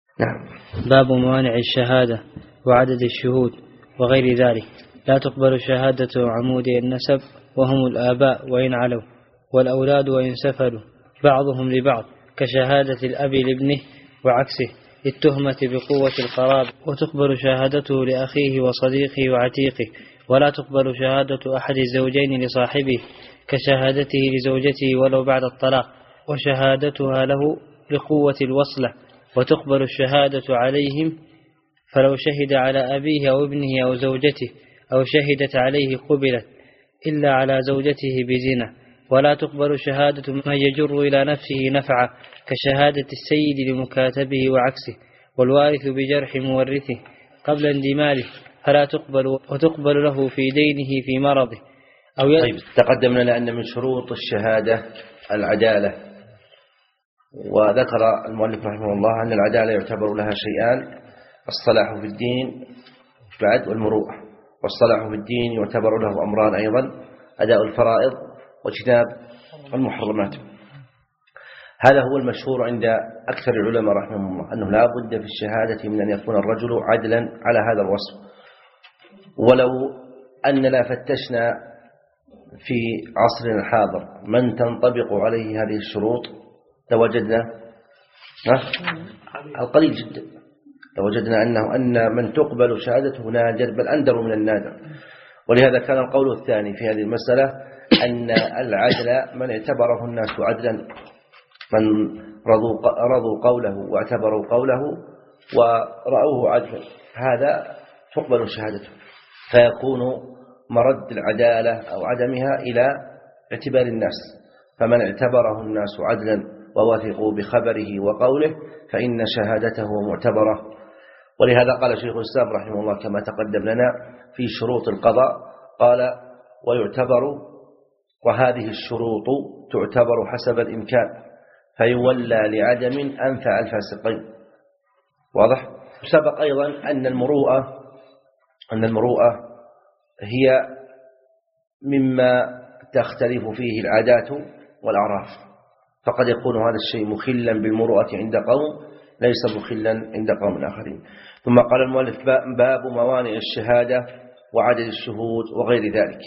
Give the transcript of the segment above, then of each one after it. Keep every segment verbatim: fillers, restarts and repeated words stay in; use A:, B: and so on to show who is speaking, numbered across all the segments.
A: نعم.
B: باب موانع الشهادة وعدد الشهود وغير ذلك. لا تقبل شهادة عمودي النسب وهم الآباء وإن علوا، والأولاد وإن سفلوا بعضهم لبعض، كشهادة الأب لابنه وعكسه للتهمة بقوة القراب. وتقبل شهادته لأخيه وصديقه وعتيقه، ولا تقبل شهادة أحد الزوجين لصاحبه كشهادته لزوجته ولو بعد الطلاق، وشهادتها له لقوة الوصلة. وتقبل الشهادة عليهم، فلو شهد على أبيه أو ابنه أو زوجته أو شهدت عليه قبلت، إلا على زوجته بزنا. ولا تقبل شهادة من يجر إلى نفسه نفعا كشهادة السيد لمكاتبه وعكسه، والوارث بجرح مورثه قبل اندماله فلا تقبل. وتقبل له في دينه في مرضه أو ي...
A: طيب، تقدم لنا أن من شروط الشهادة العدالة، وذكر المؤلف رحمه الله أن العدالة يعتبر لها شيئان: الصلاح في الدين بعد والمروءة. والصلاح في الدين يعتبر له أمران أيضا: أداء الفرائض واجتناب المحرمات. هذا هو المشهور عند أكثر العلماء رحمهم الله، أنه لا بد في الشهادة من أن يكون الرجل عدلا على هذا الوصف. ولو أننا فتشنا في عصرنا الحاضر من تنطبق عليه هذه الشروط لوجدنا القليل جدا، لوجدنا أنه أن من تقبل شهادته نادر، بل أندر من النادر. ولهذا كان القول الثاني في هذه المسألة أن العدل من اعتبره الناس عدلا، من رضوا, رضوا قوله واعتبروا قوله ورأوه عدلا، هذا تقبل شهادته، فيكون مرد العدالة أو عدمها إلى اعتبار الناس. فمن اعتبره الناس عدلا ووثقوا بخبره وقوله فإن شهادته معتبرة. ولهذا قال شيخ الإسلام رحمه الله كما تقدم لنا في شروط القضاء، قال: ويعتبر، وهذه الشروط تعتبر حسب الإمكان، فيولى لعدم أنفع الفاسقين. واضح؟ سبق أيضا أن المروءة أن المروءة هي مما تختلف فيه العادات والأعراف، فقد يكون هذا الشيء مخلا بالمروءة عند قوم ليس مخلا عند قوم آخرين. ثم قال المؤلف: باب موانع الشهادة وعدد الشهود وغير ذلك.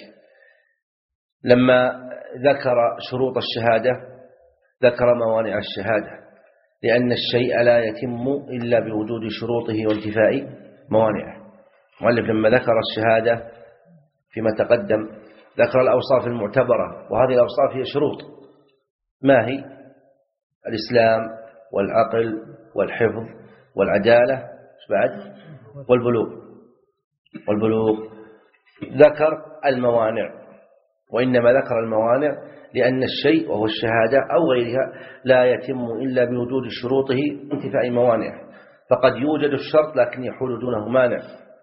A: لما ذكر شروط الشهادة ذكر موانع الشهادة، لأن الشيء لا يتم إلا بوجود شروطه وانتفاء موانعه. المؤلف لما ذكر الشهادة فيما تقدم ذكر الأوصاف المعتبرة، وهذه الأوصاف هي شروط. ما هي؟ الإسلام والعقل والحفظ والعدالة بعد والبلوغ والبلوغ ذكر الموانع، وإنما ذكر الموانع لأن الشيء وهو الشهادة أو غيرها لا يتم إلا بوجود شروطه وانتفاء موانعه. فقد يوجد الشرط لكن يحول دونه مانع،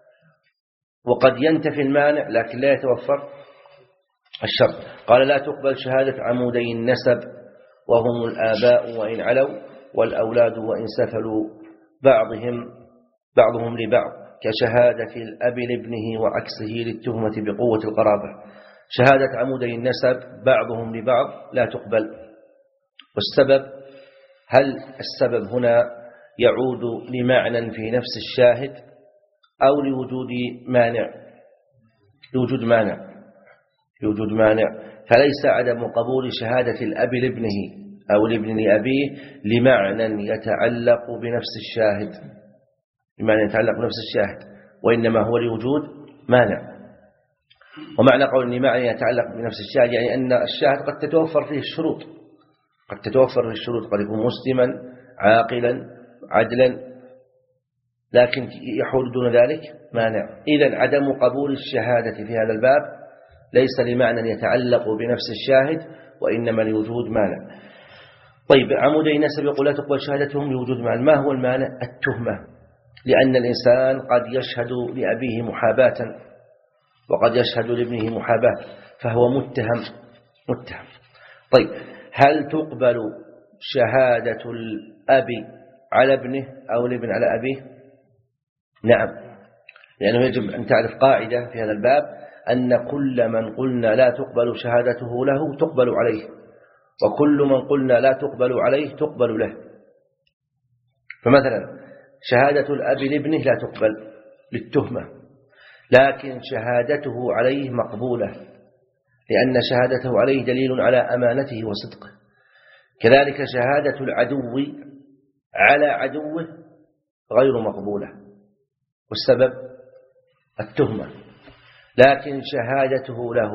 A: وقد ينتفي المانع لكن لا يتوفر الشرط. قال: لا تقبل شهادة عمودي النسب وهم الآباء وإن علوا، والأولاد وإن سفلوا بعضهم بعضهم لبعض، كشهادة الأب لابنه وعكسه للتهمة بقوة القرابة. شهادة عمودي النسب بعضهم لبعض لا تقبل. والسبب، هل السبب هنا يعود لمعنى في نفس الشاهد أو لوجود مانع؟ لوجود مانع لوجود مانع فليس عدم قبول شهادة الأب لابنه أو لابن لأبيه لمعنى يتعلق بنفس الشاهد لمعنى يتعلق بنفس الشاهد وإنما هو لوجود مانع. ومعنى قول لمعنى يتعلق بنفس الشاهد يعني أن الشاهد قد تتوفر فيه الشروط قد تتوفر فيه الشروط قد يكون مسلما عاقلا عدلا، لكن يحول دون ذلك مانع. إذن عدم قبول الشهادة في هذا الباب ليس لمعنى يتعلق بنفس الشاهد وإنما لوجود مانع. طيب، عمودي نسب يقول لا تقبل شهادتهم لوجود مانع. ما هو المانع؟ التهمة، لأن الإنسان قد يشهد لأبيه محاباة وقد يشهد لابنه محاباة، فهو متهم متهم طيب، هل تقبل شهادة الأب على ابنه أو الابن على أبيه؟ نعم، لأنه يجب أن تعرف قاعدة في هذا الباب أن كل من قلنا لا تقبل شهادته له تقبل عليه، وكل من قلنا لا تقبل عليه تقبل له. فمثلا شهادة الأب لابنه لا تقبل للتهمة، لكن شهادته عليه مقبولة لأن شهادته عليه دليل على أمانته وصدقه. كذلك شهادة العدو على عدوه غير مقبولة، والسبب التهمة، لكن شهادته له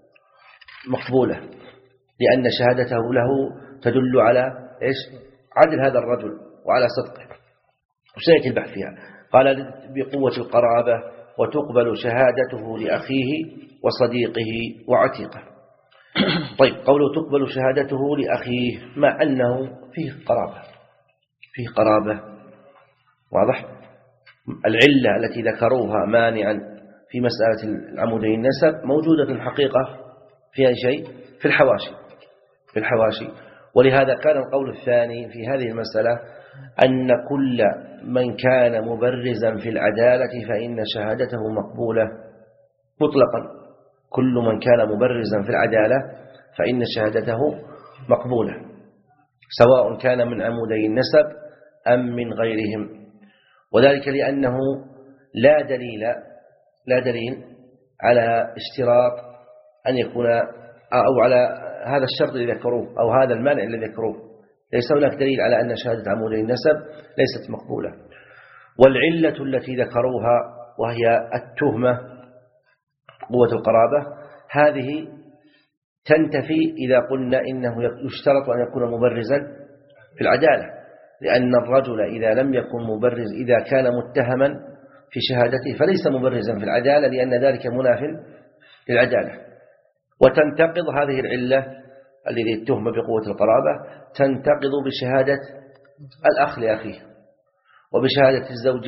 A: مقبولة لأن شهادته له تدل على إيش؟ عدل هذا الرجل وعلى صدقه، وسيأتي البحث فيها. قال بقوة القرابة وتقبل شهادته لأخيه وصديقه وعتيقه. طيب، قوله تقبل شهادته لأخيه مع أنه فيه قرابة، فيه قرابة واضح. العلة التي ذكروها مانعا في مسألة العمودي النسب موجودة في الحقيقة فيها شيء في الحواشي في الحواشي ولهذا كان القول الثاني في هذه المسألة أن كل من كان مبرزا في العدالة فإن شهادته مقبولة مطلقا. كل من كان مبرزا في العدالة فإن شهادته مقبولة، سواء كان من عمودي النسب أم من غيرهم، وذلك لأنه لا دليل لا دليل على اشتراط أن يكون أو على هذا الشرط الذي ذكروه أو هذا المانع الذي ذكروه، ليس هناك دليل على أن شهادة عمودي النسب ليست مقبولة. والعلة التي ذكروها وهي التهمة قوة القرابة هذه تنتفي إذا قلنا إنه يشترط أن يكون مبرزا في العدالة، لأن الرجل إذا لم يكن مبرز إذا كان متهما في شهادته فليس مبرزا في العدالة، لأن ذلك مناف للعدالة. وتنتقض هذه العلة الذي التهمة بقوة القرابة تنتقض بشهادة الأخ لأخيه، وبشهادة الزوج،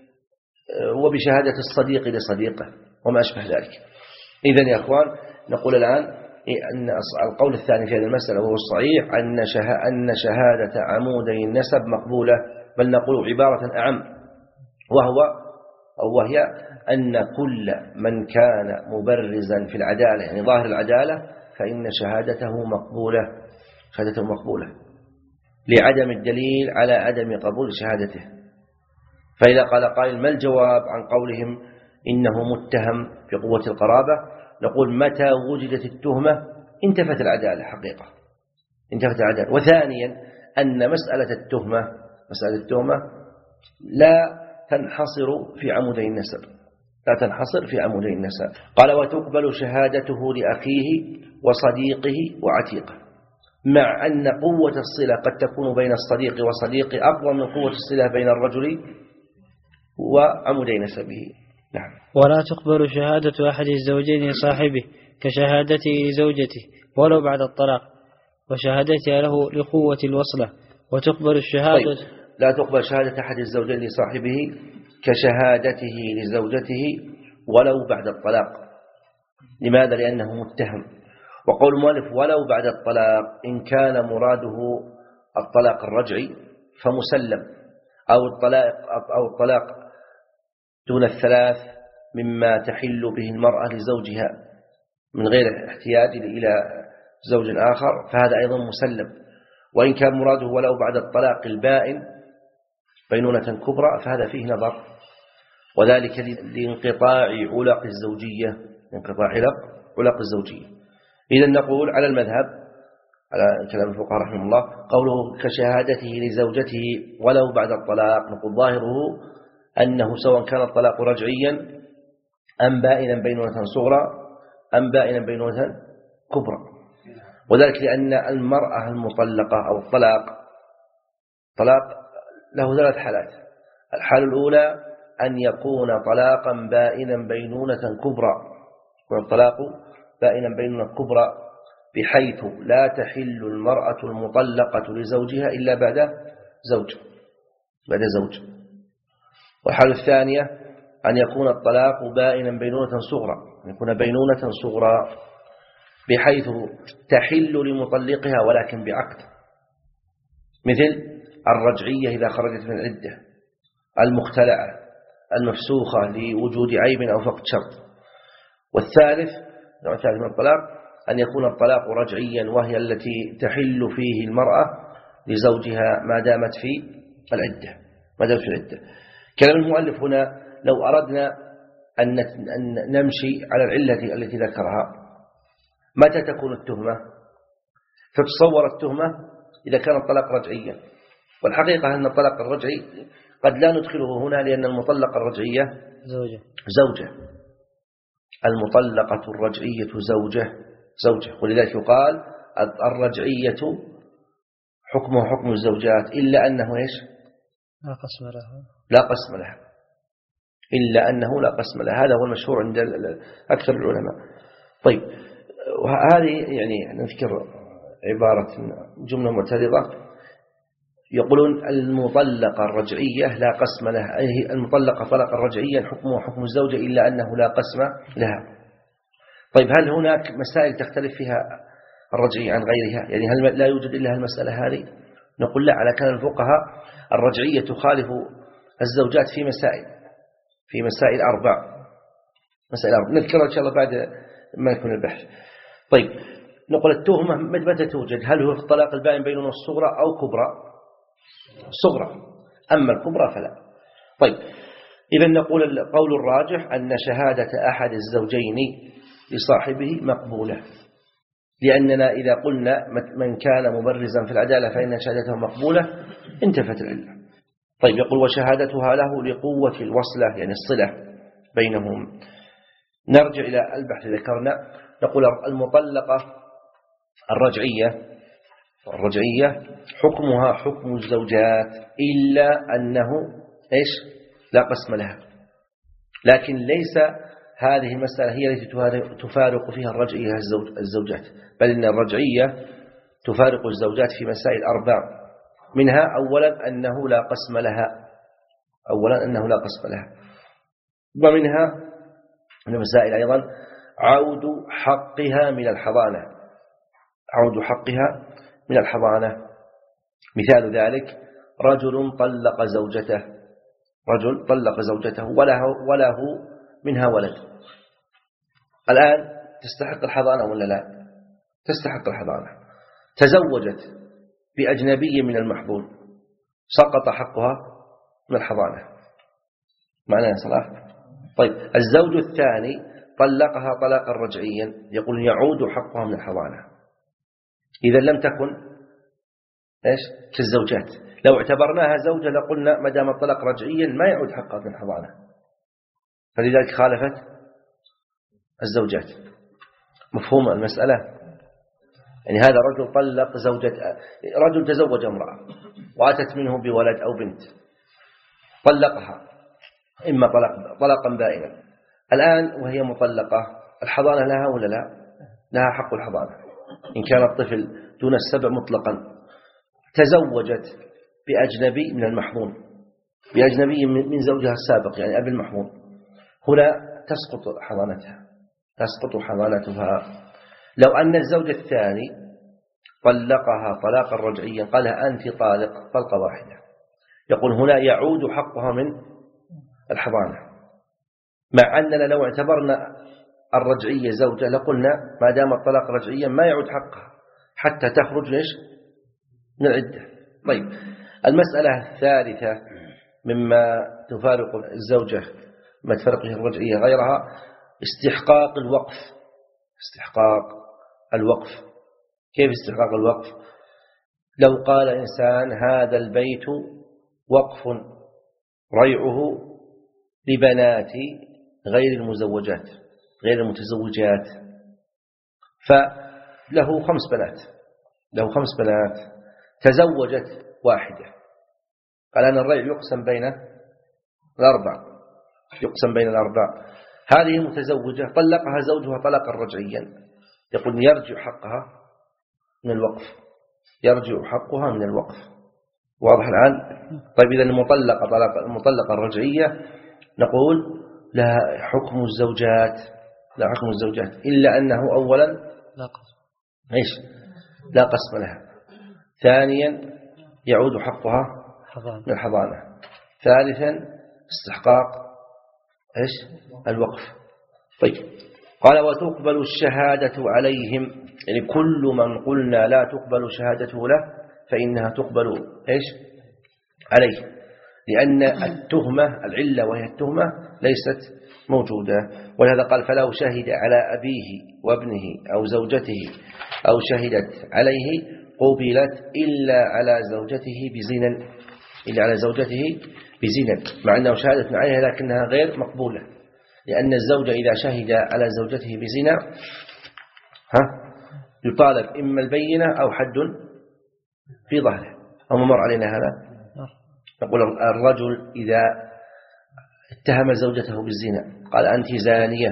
A: وبشهادة الصديق لصديقه وما أشبه ذلك. إذن يا أخوان نقول الآن أن القول الثاني في هذه المسألة وهو الصحيح أن شهادة عمودي النسب مقبولة، بل نقول عبارة أعم وهو أو وهي أن كل من كان مبرزا في العدالة يعني ظاهر العدالة فإن شهادته مقبولة شهادته مقبولة لعدم الدليل على عدم قبول شهادته. فإذا قال قائل ما الجواب عن قولهم إنه متهم بقوة القرابة؟ نقول متى وجدت التهمة انتفت العدالة حقيقة انتفت العدالة. وثانيا أن مسألة التهمة مسألة التهمة لا تنحصر في عمودي النسب لا تنحصر في عمودي النسب. قال وتقبل شهادته لأخيه وصديقه وعتيقه، مع أن قوة الصلة قد تكون بين الصديق وصديقه أقوى من قوة الصلة بين الرجل وعمودي نسبه. نعم.
B: ولا تقبل شهادة أحد الزوجين لصاحبه كشهادته لزوجته ولو بعد الطلاق، وشهادتها له لقوة الوصلة. وتقبل الشهادة
A: طيب. لا تقبل شهادة أحد الزوجين لصاحبه كشهادته لزوجته ولو بعد الطلاق. لماذا؟ لأنه متهم. وقول المؤلف ولو بعد الطلاق إن كان مراده الطلاق الرجعي فمسلم، أو الطلاق أو الطلاق دون الثلاث مما تحل به المرأة لزوجها من غير احتياج إلى زوج آخر فهذا أيضا مسلم. وإن كان مراده ولو بعد الطلاق البائن بينونة كبرى فهذا فيه نظر، وذلك لانقطاع علق الزوجية انقطاع علق علق الزوجية. إذن نقول على المذهب على كلام الفقهاء رحمه الله قوله كشهادته لزوجته ولو بعد الطلاق، نقول ظاهره أنه سواء كان الطلاق رجعيا أم بائنا بينونة صغرى أم بائنا بينونة كبرى، وذلك لأن المرأة المطلقة أو الطلاق طلاق له ثلاث حالات. الحالة الأولى أن يكون طلاقا بائنا بينونة كبرى، والطلاق بائنا بينونة كبرى بحيث لا تحل المرأة المطلقة لزوجها إلا بعد زوج بعد زوج. والحالة الثانية أن يكون الطلاق بائنا بينونة صغرى، أن يكون بينونة صغرى بحيث تحل لمطلقها ولكن بعقد، مثل الرجعية إذا خرجت من العدة، المختلعة، المفسوخة لوجود عيب أو فقد شرط. والثالث نوع ثالث من الطلاق أن يكون الطلاق رجعيا وهي التي تحل فيه المرأة لزوجها ما دامت في العدة. ما دام في العدة. كلام المؤلف هنا لو أردنا أن نمشي على العلة التي ذكرها، متى تكون التهمة؟ فتصور التهمة إذا كان الطلاق رجعيا، والحقيقة أن الطلاق الرجعي قد لا ندخله هنا لأن المطلقة الرجعية
B: زوجة
A: زوجة المطلقة الرجعية زوجة زوجة ولذلك يقال الرجعية حكمه حكم الزوجات إلا أنه إيش؟
B: لا قسم لها
A: لا قسم لها إلا أنه لا قسم لها. هذا هو المشهور عند أكثر العلماء. طيب، وهذه يعني نذكر عبارة جملة معترضة، يقولون المطلقة الرجعية لا قسم لها، أي المطلقة طلقا رجعيا حكمه حكم الزوجة إلا أنه لا قسم لها. طيب، هل هناك مسائل تختلف فيها الرجعية عن غيرها؟ يعني هل لا يوجد إلا المسألة هذه؟ نقول لا، على كان الفقهاء الرجعية تخالف الزوجات في مسائل في مسائل أربع مسائل أربع نذكرها إن شاء الله بعد ما يكون البحث. طيب، نقول التهمة متى توجد؟ هل هو في الطلاق البائن بينونة الصغرى أو كبرى؟ صغرى، أما الكبرى فلا. طيب، إذا نقول القول الراجح أن شهادة أحد الزوجين لصاحبه مقبولة، لأننا إذا قلنا من كان مبرزا في العدالة فإن شهادته مقبولة انتفت العلة. طيب، يقول وشهادتها له لقوة الوصلة، يعني الصلة بينهم. نرجع إلى البحث ذكرنا، نقول المطلقة الرجعية الرجعية حكمها حكم الزوجات إلا أنه إيش؟ لا قسم لها. لكن ليس هذه المسألة هي التي تفارق فيها الرجعية الزوجات، بل إن الرجعية تفارق الزوجات في مسائل أربع، منها أولا أنه لا قسم لها أولا أنه لا قسم لها ومنها من المسائل أيضا عود حقها من الحضانة عود حقها من الحضانة. مثال ذلك رجل طلق زوجته رجل طلق زوجته وله, وله منها ولد، الآن تستحق الحضانة ولا لا؟ تستحق الحضانة. تزوجت بأجنبي من المحظون، سقط حقها من الحضانة. معنى صلاح. طيب، الزوج الثاني طلقها طلاقا رجعيا، يقول يعود حقها من الحضانة. إذا لم تكن إيش كالزوجات، لو اعتبرناها زوجة لقلنا ما دام الطلاق رجعيا ما يعود حقها من الحضانة، فلذلك خالفت الزوجات. مفهوم المسألة؟ يعني هذا رجل طلق زوجة رجل تزوج امرأة وأتت منه بولد أو بنت، طلقها إما طلق طلقا بائنا، الآن وهي مطلقة الحضانة لها ولا لا؟ لها حق الحضانة إن كان الطفل دون السبع مطلقا. تزوجت بأجنبي من المحظون، بأجنبي من زوجها السابق يعني أبي المحظون، هنا تسقط حضانتها تسقط حضانتها. لو أن الزوج الثاني طلقها طلاقا رجعيا قالها أنت طالق طلقة واحدة، يقول هنا يعود حقها من الحضانة، مع أننا لو اعتبرنا الرجعية زوجة لقلنا ما دام الطلاق رجعيا ما يعود حقها حتى تخرج ليش من العدة. طيب، المسألة الثالثة مما تفارق الزوجة ما تفرق الرجعية غيرها استحقاق الوقف. استحقاق الوقف كيف استحقاق الوقف؟ لو قال إنسان هذا البيت وقف ريعه لبنات غير المزوجات غير المتزوجات، فله خمس بنات له خمس بنات تزوجت واحدة، قال أن الريع يقسم بين الأربع يقسم بين الأربع هذه متزوجة طلقها زوجها طلاقا رجعيا، يقول يرجع حقها من الوقف يرجع حقها من الوقف. واضح الآن؟ طيب، إذا المطلقة طلاق المطلقة الرجعية نقول لها حكم الزوجات لا حكم الزوجات إلا أنه أولا
B: لا قسم
A: إيش لا قسم لها، ثانيا يعود حقها من الحضانة، ثالثا استحقاق إيش الوقف. طيب، قال وتقبل الشهادة عليهم، يعني كل من قلنا لا تقبل شهادته له فإنها تقبل إيش عليه، لأن التهمة العلة وهي التهمة ليست موجودة. ولهذا قال فلو شهد على أبيه وابنه أو زوجته أو شهدت عليه قبلت إلا على زوجته بزنا، إلا على زوجته بزنا، مع أنه شهادة عليها لكنها غير مقبولة، لأن الزوج إذا شهد على زوجته بزنا ها يطالب إما البينة أو حد في ظهره. أو مر علينا هذا. نقول الرجل إذا اتهم زوجته بالزنا قال أنت زانية،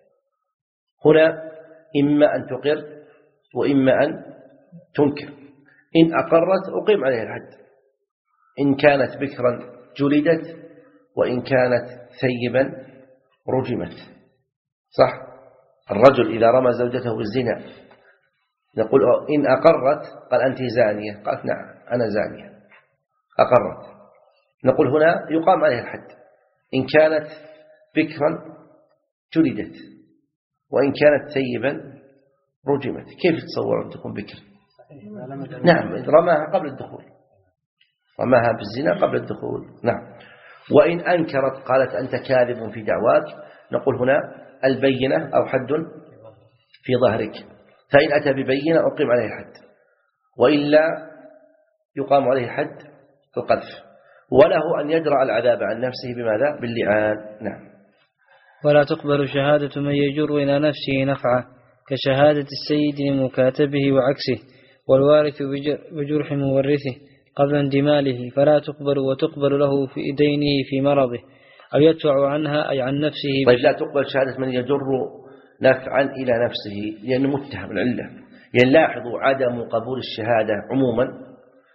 A: هنا إما أن تقر وإما أن تنكر. إن أقرت أقيم عليها الحد، إن كانت بكرا جلدت، وإن كانت ثيبا رجمت. صح؟ الرجل إذا رمى زوجته بالزنا نقول إن أقرت قال أنت زانية، قالت نعم أنا زانية أقرت، نقول هنا يقام عليها الحد. إن كانت بكرا جلدت، وإن كانت ثيبا رجمت. كيف تصور أن تكون بكر؟ نعم رماها قبل الدخول، رماها بالزنا قبل الدخول. نعم. وإن أنكرت قالت أنت كاذب في دعواك، نقول هنا البينة أو حد في ظهرك، فإن أتى ببينة أقيم عليه الحد، وإلا يقام عليه حد القذف، وله أن يدرأ العذاب عن نفسه بماذا؟ باللعان. نعم.
B: ولا تقبل شهادة من يجر إلى نفسه نفعه كشهادة السيد لمكاتبه وعكسه، والوارث بجرح مورثه قبل اندماله فلا تقبل، وتقبل له في دينه في مرضه أو يدفع عنها أي عن نفسه.
A: طيب لا تقبل شهادة من يجر نفعا إلى نفسه لأنه متهم العلة. يعني لاحظوا عدم قبول الشهادة عموما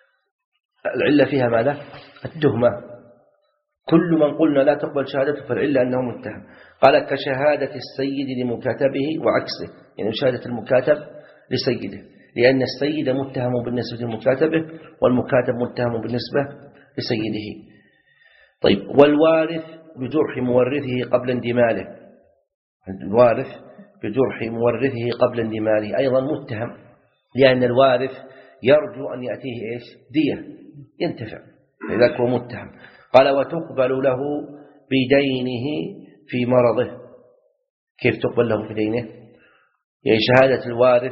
A: العلة فيها ماذا؟ التهمة. كل من قلنا لا تقبل شهادته فالعلة أنه متهم. قال كشهادة السيد لمكاتبه وعكسه، يعني شهادة المكاتب لسيده، لأن السيد متهم بالنسبة لمكاتبه والمكاتب متهم بالنسبة لسيده. طيب والوارث بجرح مورثه قبل اندماله، الوارث بجرح مورثه قبل اندماله أيضا متهم، لأن الوارث يرجو أن يأتيه إيش؟ دية ينتفع، لذلك هو متهم. قال وتقبل له بدينه في مرضه. كيف تقبل له بدينه؟ يعني شهادة الوارث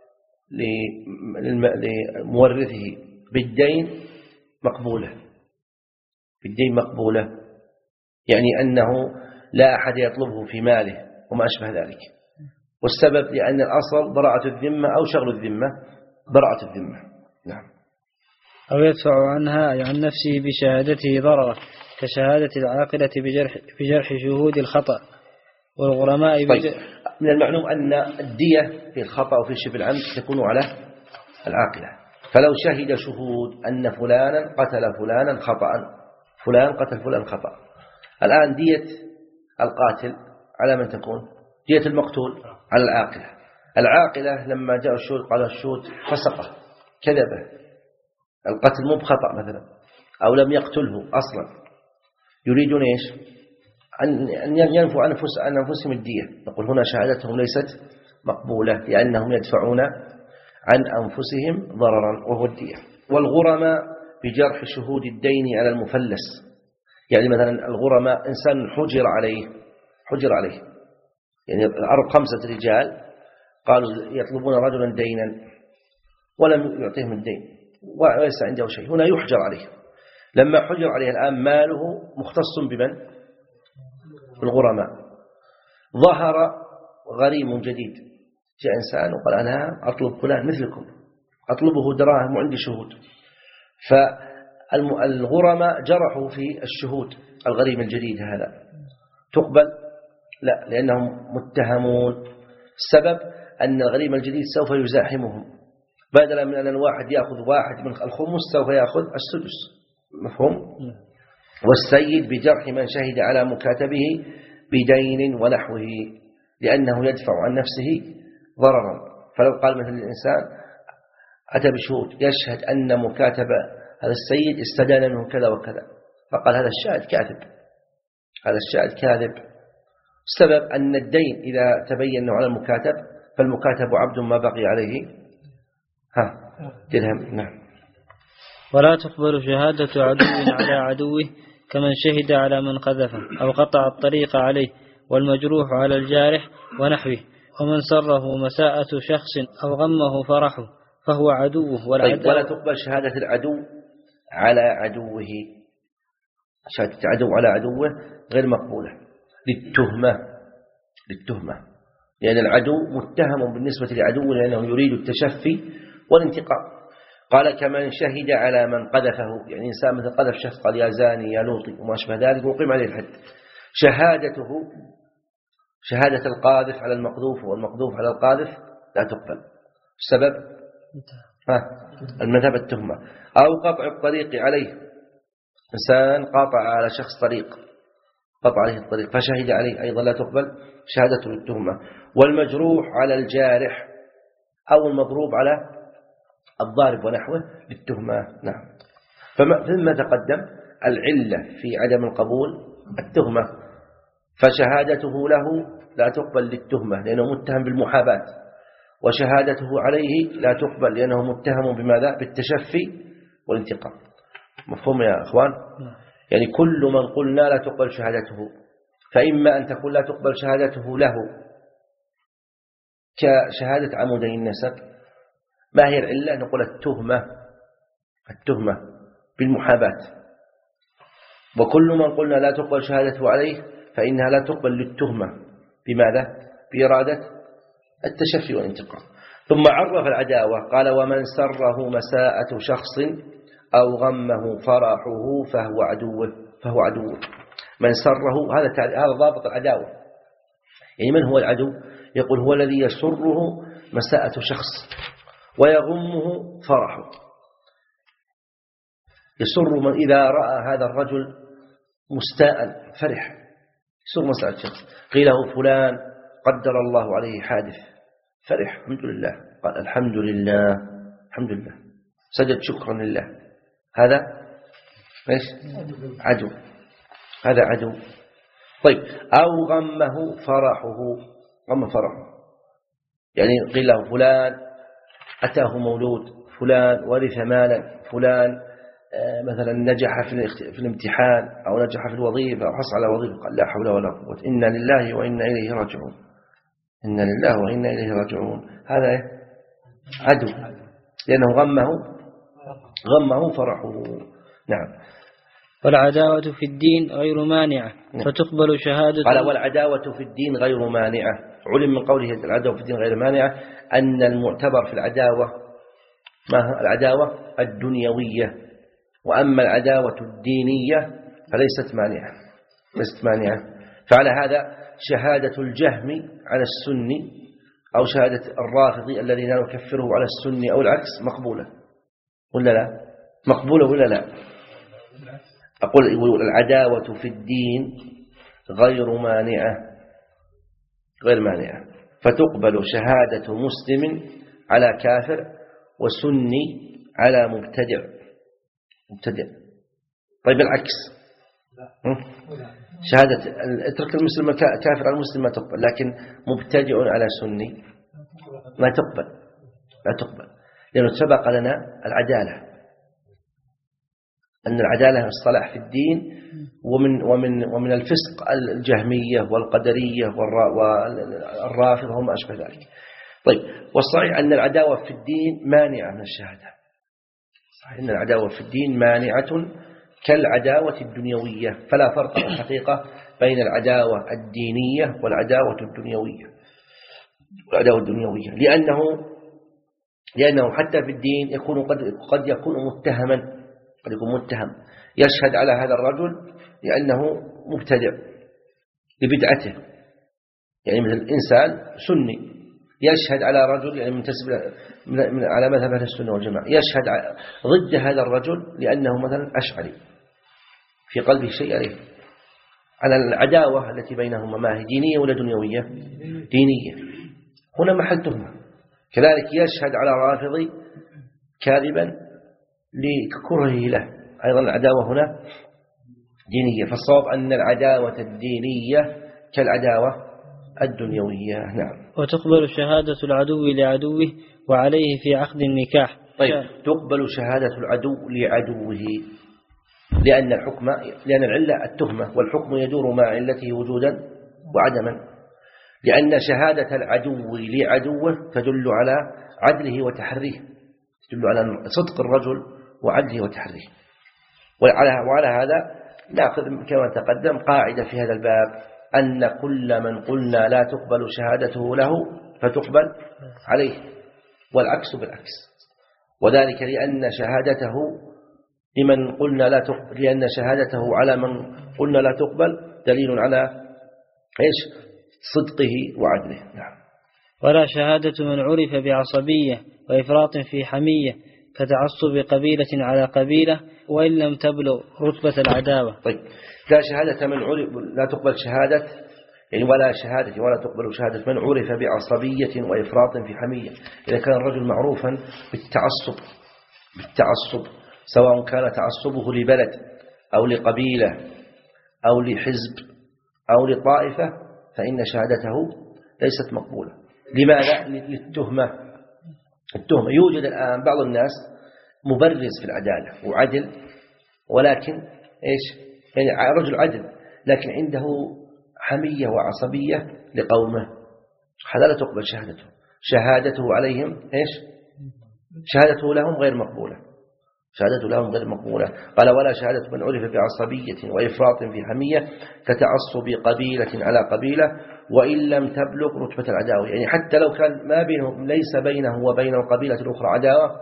A: لمورثه بالدين مقبولة، بالدين مقبولة، يعني أنه لا أحد يطلبه في ماله وما أشبه ذلك. والسبب لأن الأصل براءة الذمة أو شغل الذمة، براءة الذمة. نعم.
B: أو يدفع عنها أي عن نفسه بشهادته ضررا كشهادة العاقلة بجرح, بجرح شهود الخطأ والغرماء.
A: طيب من المعلوم أن الدية في الخطأ وفي شبه العمد تكون على العاقلة. فلو شهد شهود أن فلانا قتل فلانا خطأ، فلان قتل فلان خطأ، الآن دية القاتل على من تكون؟ دية المقتول على العاقلة. العاقلة لما جاء الشهود قال الشهود فسقه كذبه، القتل مو بخطأ مثلا، أو لم يقتله أصلا، يريدون إيش؟ أن ينفوا عن أنفسهم الدية. نقول هنا شهادتهم ليست مقبولة لأنهم يدفعون عن أنفسهم ضررا وهو الدية. والغرماء بجرح شهود الدين على المفلس، يعني مثلا الغرماء إنسان حجر عليه حجر عليه يعني الأرض خمسة رجال قالوا يطلبون رجلا دينا ولم يعطيهم الدين وليس عنده شيء، هنا يحجر عليه. لما حجر عليه الآن ماله مختص بمن؟ بالغرماء. ظهر غريم جديد، جاء إنسان وقال أنا أطلب فلان مثلكم، أطلبه دراهم وعندي شهود، فالغرماء جرحوا في الشهود الغريم الجديد هذا، تقبل؟ لا، لأنهم متهمون. السبب أن الغريم الجديد سوف يزاحمهم، بدلا من أن الواحد يأخذ واحد من الخمس سوف يأخذ السدس، مفهوم؟ والسيد بجرح من شهد على مكاتبه بدين ونحوه لأنه يدفع عن نفسه ضررا. فلو قال مثل الإنسان أتى بشهود يشهد أن مكاتب هذا السيد استدان منه كذا وكذا، فقال هذا الشاهد كاذب، هذا الشاهد كاذب. السبب أن الدين إذا تبين على المكاتب فالمكاتب عبد ما بقي عليه ها درهم. نعم.
B: ولا تقبل شهادة عدو على عدوه كمن شهد على من قذفه أو قطع الطريق عليه، والمجروح على الجارح ونحوه. ومن سره مساءة شخص أو غمه فرحه فهو عدوه.
A: طيب ولا تقبل شهادة العدو على عدوه، شهادة العدو على عدوه غير مقبولة للتهمة للتهمة لأن يعني العدو متهم بالنسبة لعدوه لأنه يريد التشفي والانتقام. قال كمن شهد على من قذفه، يعني إنسان مثل قذف شخص قال يا زاني يا لوطي وما أشبه ذلك وقيم عليه الحد. شهادته شهادة القاذف على المقذوف والمقذوف على القاذف لا تقبل. السبب المذهب التهمة. أو قطع الطريق عليه، إنسان قاطع على شخص طريق قطع عليه الطريق فشهد عليه أيضا لا تقبل شهادته للتهمة. والمجروح على الجارح أو المضروب على الضارب ونحوه للتهمة. نعم. فما تقدم العلة في عدم القبول التهمة، فشهادته له لا تقبل للتهمة لأنه متهم بالمحاباة، وشهادته عليه لا تقبل لأنه متهم بماذا؟ بالتشفي والانتقام. مفهوم يا أخوان؟ يعني كل من قلنا لا تقبل شهادته، فإما أن تقول لا تقبل شهادته له كشهادة عمودي النسب. ما هي العلة؟ نقول التهمة التهمة بالمحاباة. وكل من قلنا لا تقبل شهادته عليه فإنها لا تقبل للتهمة بماذا؟ بإرادة التشفي والانتقام. ثم عرف العداوة قال ومن سره مساءة شخص أو غمه فرحه فهو عدوه فهو عدوه. من سره هذا هذا ضابط العداوة. يعني من هو العدو؟ يقول هو الذي يسره مساءة شخص ويغمه فرحه. يسر من إذا رأى هذا الرجل مستاء فرح، يسر مساءة شخص. قيل له فلان قدر الله عليه حادث فرح الحمد لله، قال الحمد لله الحمد لله سجد شكرا لله. هذا ايش؟ عدو، هذا عدو. طيب أو غمه فرحه، غم فرحه يعني قيل له فلان أتاه مولود، فلان ورث مالا، فلان مثلا نجح في الامتحان أو نجح في الوظيفة أو حصل على وظيفة، قال لا حول ولا قوة إنا لله وإنا إليه راجعون، إنا لله وإنا إليه راجعون. هذا عدو لأنه غمه غمه فرحه. نعم.
B: والعداوة في الدين غير مانعة فتقبل شهادة.
A: قال والعداوة في الدين غير مانعة. علم من قوله العداوة في الدين غير مانعة أن المعتبر في العداوة ما العداوة الدنيوية، وأما العداوة الدينية فليست مانعة ليست مانعة. فعلى هذا شهادة الجهم على السني أو شهادة الرافضي الذي لا نكفره على السني أو العكس مقبولة ولا لا؟ مقبولة ولا لا؟ أقول العداوة في الدين غير مانعة غير مانعة فتقبل شهادة مسلم على كافر وسني على مبتدع مبتدع. طيب العكس شهادة اترك المسلم كافر على المسلم ما تقبل، لكن مبتدع على سني ما تقبل لا تقبل لأنه سبق لنا العدالة، أن العدالة الصلاح في الدين. ومن ومن ومن الفسق الجهمية والقدرية والرافضة وما أشبه ذلك. طيب والصحيح أن العداوة في الدين مانعة من الشهادة. صحيح أن العداوة في الدين مانعة كالعداوة الدنيوية، فلا فرق في الحقيقة بين العداوة الدينية والعداوة الدنيوية والعداوة الدنيوية لأنه لأنه حتى في الدين يكون قد قد يكون متهما قد يكون متهم يشهد على هذا الرجل لأنه مبتدع لبدعته. يعني مثل إنسان سني يشهد على رجل يعني منتسب على مذهب أهل السنة والجماعة، يشهد ضد هذا الرجل لأنه مثلا أشعري في قلبه شيء عليه. على العداوة التي بينهما ما هي دينية ولا دنيوية؟ دينية. هنا محل تهمة. كذلك يشهد على رافضي كاذبا لكرهه له، أيضا العداوة هنا دينية. فالصواب أن العداوة الدينية كالعداوة الدنيوية. نعم.
B: وتقبل شهادة العدو لعدوه وعليه في عقد النكاح.
A: طيب تقبل شهادة العدو لعدوه لأن الحكم لأن العلة التهمة، والحكم يدور مع علته وجودا وعدما. لأن شهادة العدو لعدوه تدل على عدله وتحريه، تدل على صدق الرجل وعدله وتحريه. وعلى, وعلى هذا نأخذ كما تقدم قاعدة في هذا الباب، أن كل من قلنا لا تقبل شهادته له فتقبل عليه، والعكس بالعكس. وذلك لأن شهادته لمن قلنا لا تقبل لأن شهادته على من قلنا لا تقبل دليل على إيش؟ صدقه وعدله. نعم.
B: ولا شهادة من عرف بعصبية وإفراط في حمية كتعصب قبيلة على قبيلة وإن لم تبلغ رتبة العداوة.
A: طيب، لا شهادة من عرف لا تقبل شهادة يعني ولا شهادة ولا تقبل شهادة من عرف بعصبية وإفراط في حمية. إذا كان الرجل معروفا بالتعصب بالتعصب سواء كان تعصبه لبلد أو لقبيلة أو لحزب أو لطائفة فإن شهادته ليست مقبولة. لماذا؟ للتهمة. التهمة يوجد الآن بعض الناس مبرز في العدالة وعدل، ولكن إيش؟ يعني رجل عدل لكن عنده حمية وعصبية لقومه، هذا لا تقبل شهادته. شهادته عليهم إيش؟ شهادته لهم غير مقبولة. شهادته لهم غير مقبولة. قال ولا شهادة من عرف بعصبية وإفراط في حمية كتعصب قبيلة على قبيلة وإن لم تبلغ رتبة العداوة. يعني حتى لو كان ما بينه ليس بينه وبين القبيلة الأخرى عداوة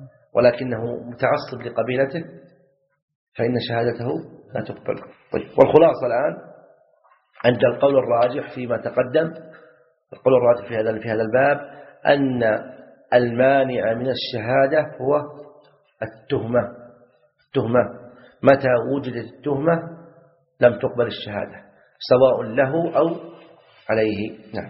A: ولكنه متعصب لقبيلته فإن شهادته لا تقبل. طيب، والخلاصة الآن عند القول الراجح فيما تقدم، القول الراجح في هذا في هذا الباب أن المانع من الشهادة هو التهمة. التهمة متى وجدت التهمة لم تقبل الشهادة سواء له أو عليه. نعم.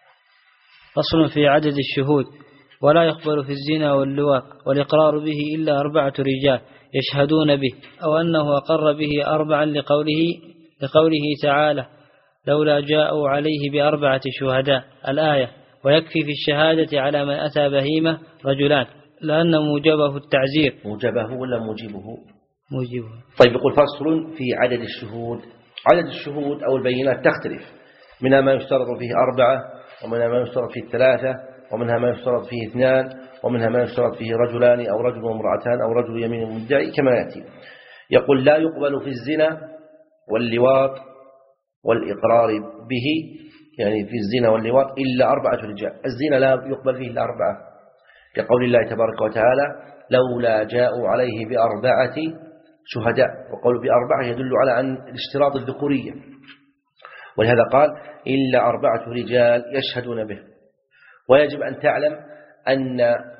B: فصل في عدد الشهود. ولا يقبل في الزنا واللواط والإقرار به إلا أربعة رجال يشهدون به، أو أنه أقر به أربعا لقوله, لقوله تعالى لولا جاءوا عليه بأربعة شهداء الآية. ويكفي في الشهادة على من أتى بهيمة رجلان لأن موجبه التعزير.
A: موجبه ولا موجبه؟
B: موجبه.
A: طيب، يقول فصل في عدد الشهود. عدد الشهود أو البينات تختلف، منها ما يشترط فيه أربعة، ومنها ما يشترط فيه ثلاثة، ومنها ما يشترط فيه اثنان، ومنها ما يشترط فيه رجلان أو رجل وامرأتان أو رجل يمين مدعي كما يأتي. يقول لا يقبل في الزنا واللواط والإقرار به، يعني في الزنا واللواط إلا أربعة رجال. الزنا لا يقبل فيه إلا أربعة، كقول الله تبارك وتعالى لولا جاءوا عليه بأربعة شهداء. وقول بأربعة يدل على أن الاشتراط الذكورية، ولهذا قال إلا أربعة رجال يشهدون به. ويجب أن تعلم أن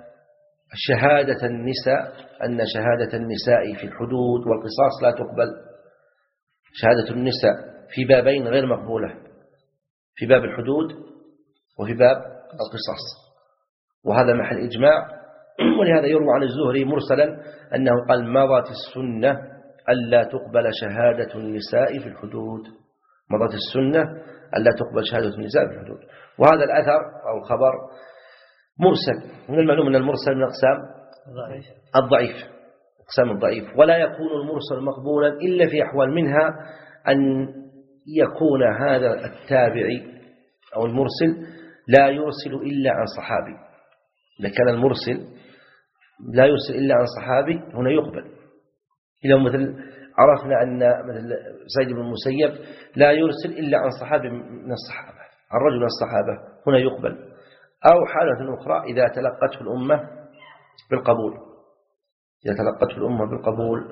A: شهادة النساء أن شهادة النساء في الحدود والقصاص لا تقبل. شهادة النساء في بابين غير مقبولة، في باب الحدود وفي باب القصاص، وهذا محل إجماع. ولهذا يروى عن الزهري مرسلا أنه قال مضت السنة ألا تقبل شهادة النساء في الحدود. مضت السنة ألا تقبل شهادة النساء في الحدود. وهذا الأثر أو الخبر مرسل. من المعلوم أن المرسل من أقسام الضعيف، أقسام الضعيف. ولا يكون المرسل مقبولا إلا في أحوال، منها أن يكون هذا التابعي أو المرسل لا يرسل إلا عن صحابي. إذا كان المرسل لا يرسل إلا عن صحابي هنا يقبل. إذا مثل عرفنا أن مثل سيد بن المسيب لا يرسل إلا عن صحابي من الصحابة، عن رجل من الصحابة، هنا يقبل. أو حالة أخرى إذا تلقته الأمة بالقبول، إذا تلقته الأمة بالقبول.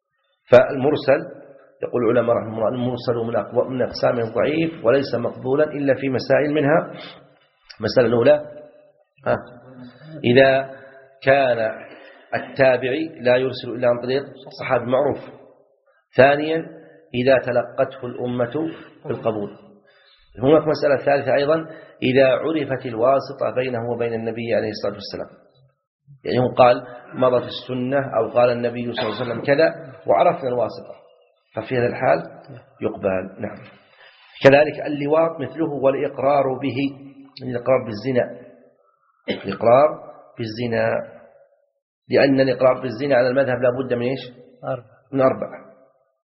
A: فالمرسل يقول العلماء رحمه الله المرسل من أقسام ضعيف وليس مقبولا إلا في مسائل، منها مسألة الأولى ها إذا كان التابعي لا يرسل إلا عن طريق صحابي معروف. ثانيا إذا تلقته الأمة بالقبول. هناك مسألة ثالثة أيضا إذا عرفت الواسطة بينه وبين النبي عليه الصلاة والسلام، يعني هو قال مضت السنة أو قال النبي صلى الله عليه وسلم كذا وعرفنا الواسطة، ففي هذا الحال يقبل. نعم. كذلك اللواط مثله والإقرار به، يعني الإقرار بالزنا، الإقرار بالزنا، لأن الإقرار بالزنا على المذهب لا بد من إيش؟
B: أربعة.
A: من أربعة.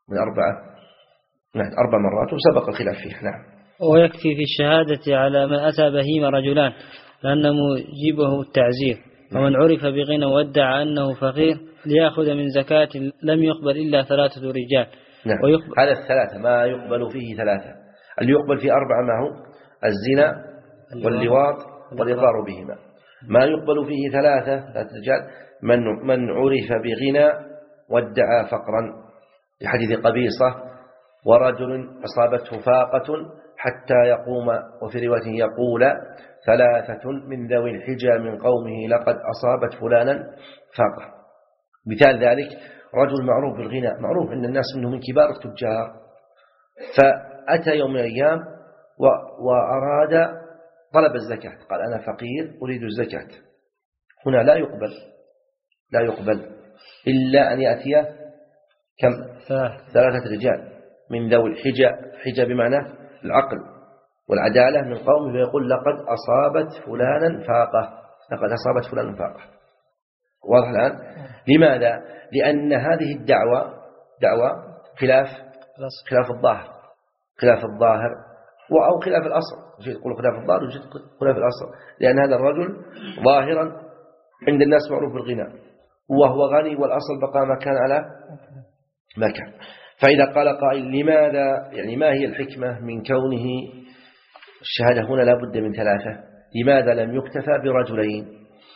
A: من أربعة نعم أربع مرات وسبق الخلاف فيها. نعم.
B: ويكفي في الشهادة على من أتى بهيمة رجلان لأن موجبه التعزير. ومن عرف بغنى وادعى أنه فقير ليأخذ من زكاة لم يقبل إلا ثلاثة رجال.
A: نعم. هذا الثلاثة ما يقبل فيه ثلاثة. اللي يقبل فيه أربعة ما هو الزنا واللواط والإضرار بهما. ما يقبل فيه ثلاثة ثلاثة رجال من من عرف بغنى وادعى فقرا لحديث قبيصة ورجل أصابته فاقة حتى يقوم، وفي رواية يقول ثلاثة من ذوي الحجى من قومه لقد أصابت فلانا فاقة. مثال ذلك رجل معروف بالغنى، معروف أن الناس منه من كبار التجار، فأتى يوم من الأيام وأراد طلب الزكاة، قال أنا فقير أريد الزكاة. هنا لا يقبل لا يقبل إلا أن يأتي كم ثلاثة رجال من ذوي الحجى، حجى بمعنى العقل والعدالة من قومه، ويقول لقد أصابت فلانا فاقة، لقد أصابت فلانا فاقة. واضح الآن؟ لماذا؟ لأن هذه الدعوة دعوة خلاف خلاف الظاهر خلاف الظاهر أو خلاف الأصل. يقول خلاف الظاهر ويجد خلاف الأصل، لأن هذا الرجل ظاهرا عند الناس معروف بالغنى وهو غني والأصل بقى ما كان على ما كان. فإذا قال قائل لماذا، يعني ما هي الحكمة من كونه الشهادة هنا لا بد من ثلاثة، لماذا لم يكتفى برجلين؟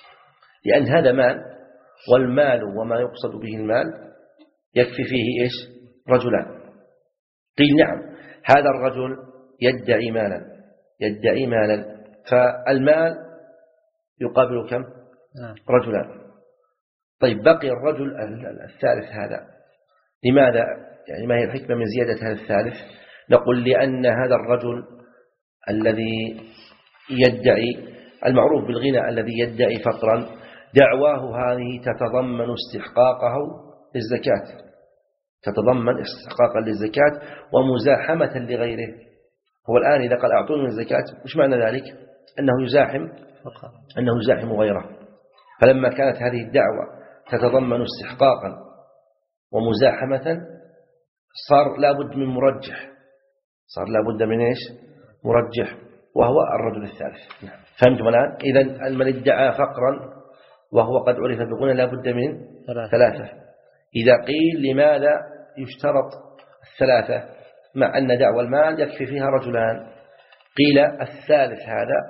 A: لأن هذا مال، والمال وما يقصد به المال يكفي فيه إيش؟ رجلان. قيل نعم هذا الرجل يدعي مالا يدعي مالا فالمال يقابل كم؟ رجلان. طيب بقي الرجل الثالث هذا، لماذا؟ يعني ما هي الحكمة من زيادة هذا الثالث؟ نقول لأن هذا الرجل الذي يدعي المعروف بالغنى الذي يدعي فقرا دعواه هذه تتضمن استحقاقه للزكاة، تتضمن استحقاقا للزكاة ومزاحمة لغيره. هو الآن إذا قال أعطوني من الزكاة وش معنى ذلك؟ أنه يزاحم أنه يزاحم غيره. فلما كانت هذه الدعوة تتضمن استحقاقا ومزاحمة صار لابد من مرجح، صار لابد من إيش؟ مرجح، وهو الرجل الثالث. فهمتم الآن؟ إذن من ادعى فقرا وهو قد عرف بغنى لابد من ثلاثة. إذا قيل لماذا يشترط الثلاثة مع أن دعوى المال يكفي فيها رجلان؟ قيل الثالث هذا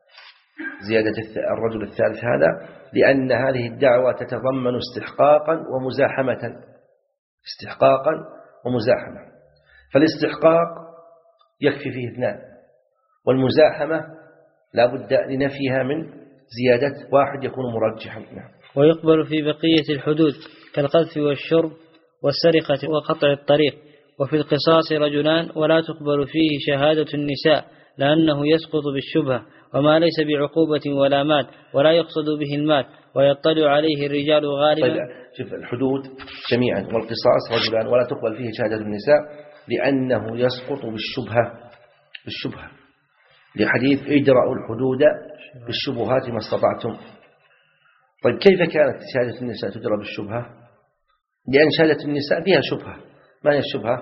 A: زيادة الرجل الثالث هذا لأن هذه الدعوة تتضمن استحقاقا ومزاحمة، استحقاقا ومزاحمة. فالاستحقاق يكفي فيه اثنان، والمزاحمة لا بد لنفيها من زيادة واحد يكون مرجحا.
B: ويقبل في بقية الحدود كالقذف والشرب والسرقة وقطع الطريق. وفي القصاص رجلان ولا تقبل فيه شهادة النساء لأنه يسقط بالشبهة وما ليس بعقوبة ولا مال ولا يقصد به المال ويطلع عليه الرجال غالبا.
A: طيب شوف الحدود جميعا والقصاص رجلان ولا تقبل فيه شهادة النساء لأنه يسقط بالشبهة بالشبهة لحديث اجرأوا الحدود بالشبهات ما استطعتم. طيب كيف كانت شهادة النساء تجرى بالشبهة؟ لأن شهادة النساء فيها شبهة. ما هي الشبهة؟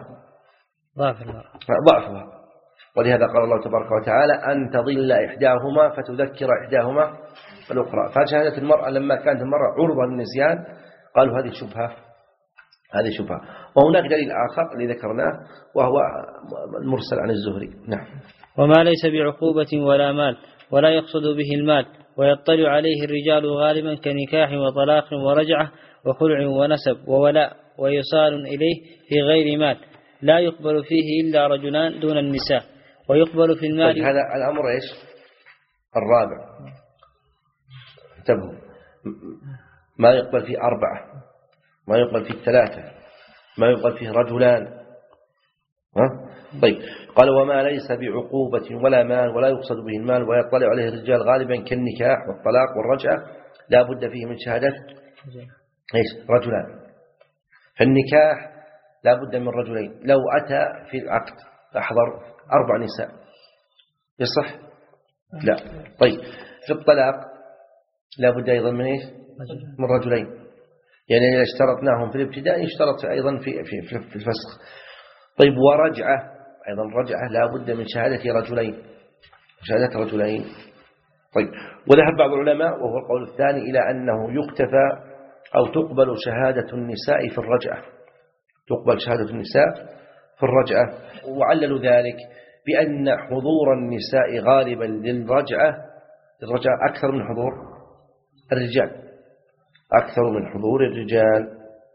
A: ضعفها. ولهذا قال الله تبارك وتعالى أن تضل إحداهما فتذكر إحداهما الأخرى. فشهادة المرأة لما كانت المرأة عرضة للنسيان قالوا هذه شبهة هذه شبهة. وهناك دليل آخر اللي ذكرناه وهو المرسل عن الزهري. نعم.
B: وما ليس بعقوبة ولا مال ولا يقصد به المال ويطلع عليه الرجال غالبا كنكاح وطلاق ورجعة وخلع ونسب وولاء ويصال إليه في غير مال لا يقبل فيه إلا رجلان دون النساء. ويقبل في المال.
A: طيب هذا الأمر إيش؟ الرابع. انتبهوا، ما يقبل فيه أربعة، ما يقبل فيه ثلاثة، ما يقبل فيه رجلان. ها؟ طيب قال وما ليس بعقوبة ولا مال ولا يقصد به المال ويطلع عليه الرجال غالبا كالنكاح والطلاق والرجعة لا بد فيه من شهادة إيش؟ رجلان. فالنكاح لا بد من رجلين. لو أتى في العقد أحضر أربع نساء يصح؟ لا. طيب في الطلاق لا بد أيضا من إيش؟ من رجلين. يعني إذا اشترطناهم في الابتداء يشترط أيضا في في في الفسخ. طيب ورجعة أيضا، رجعة لا بد من شهادة رجلين، شهادة رجلين. طيب وذهب بعض العلماء وهو القول الثاني إلى أنه يكتفى أو تقبل شهادة النساء في الرجعة، تقبل شهادة النساء في الرجعة، وعللوا ذلك بأن حضور النساء غالبا للرجعة الرجعة أكثر من حضور الرجال، أكثر من حضور الرجال.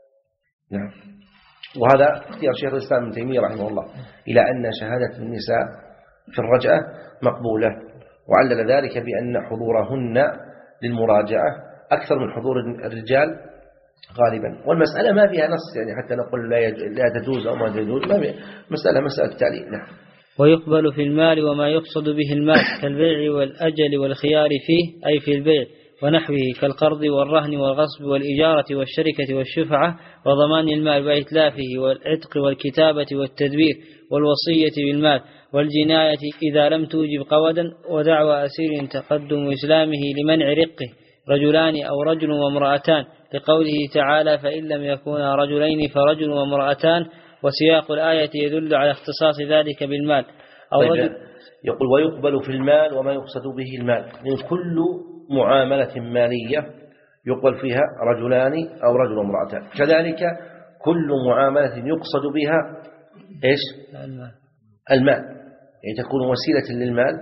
A: نعم. وهذا اختيار شيخ الإسلام ابن تيمية رحمه الله إلى أن شهادة النساء في الرجعة مقبولة، وعلل ذلك بأن حضورهن للمراجعة أكثر من حضور الرجال غالبا. والمسألة ما فيها نص يعني حتى نقول لا لا تجوز أو ما تجوز، ما فيها مسألة مسألة تعليل. نعم.
B: ويقبل في المال وما يقصد به المال كالبيع والأجل والخيار فيه أي في البيع ونحوه كالقرض والرهن والغصب والإجارة والشركة والشفعة وضمان المال وإتلافه والعتق والكتابة والتدبير والوصية بالمال والجناية إذا لم توجب قودا ودعوى أسير تقدم إسلامه لمنع رقه رجلان أو رجل وامرأتان لقوله تعالى فإن لم يكونا رجلين فرجل وامرأتان، وسياق الآية يدل على اختصاص ذلك بالمال. أو
A: طيب
B: رجل
A: يقول ويقبل في المال وما يقصد به المال، من كل معاملة مالية يقبل فيها رجلان أو رجل وامرأتان، كذلك كل معاملة يقصد بها إيش؟
B: المال.
A: المال يعني تكون وسيلة للمال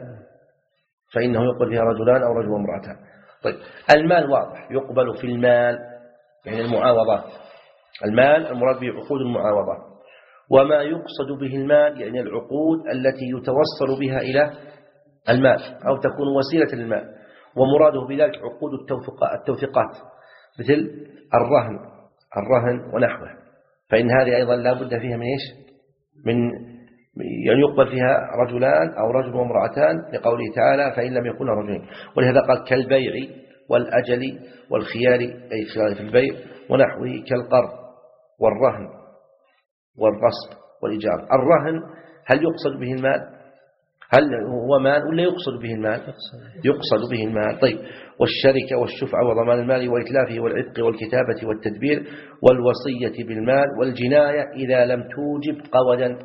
A: فإنه يقبل فيها رجلان أو رجل وامرأتان. طيب المال واضح يقبل في المال يعني المعاوضات، المال المراد به عقود المعاوضات، وما يقصد به المال يعني العقود التي يتوصل بها إلى المال أو تكون وسيلة للمال، ومراده بذلك عقود التوثيقات مثل الرهن الرهن ونحوه، فإن هذه أيضا لا بد فيها من إيش؟ من يعني يقبل فيها رجلان أو رجل وامرأتان لقوله تعالى فإن لم يكونا رجلين. ولهذا قال كالبيع والأجل والخيار أي خيار في البيع ونحوه كالقرض والرهن والغصب والإجارة. الرهن هل يقصد به المال؟ هل هو مال ولا يقصد به المال؟ يقصد به المال. طيب والشركة والشفعة وضمان المال وإتلافه والعتق والكتابة والتدبير والوصية بالمال والجناية إذا لم توجب قودا.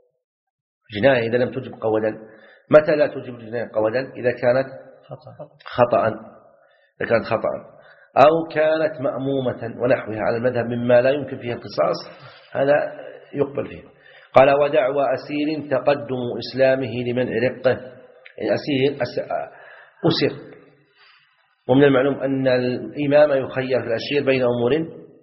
A: جناية إذا لم توجب قودا، متى لا توجب الجناية قودا؟ إذا كانت خطأ، إذا كانت خطأ أو كانت مأمومة ونحوها على المذهب مما لا يمكن فيه القصاص، هذا يقبل فيه. قال ودعوى أسير تقدم إسلامه لمنع رقه، الأسير أسر، ومن المعلوم أن الإمام يخير في الأسير بين أمور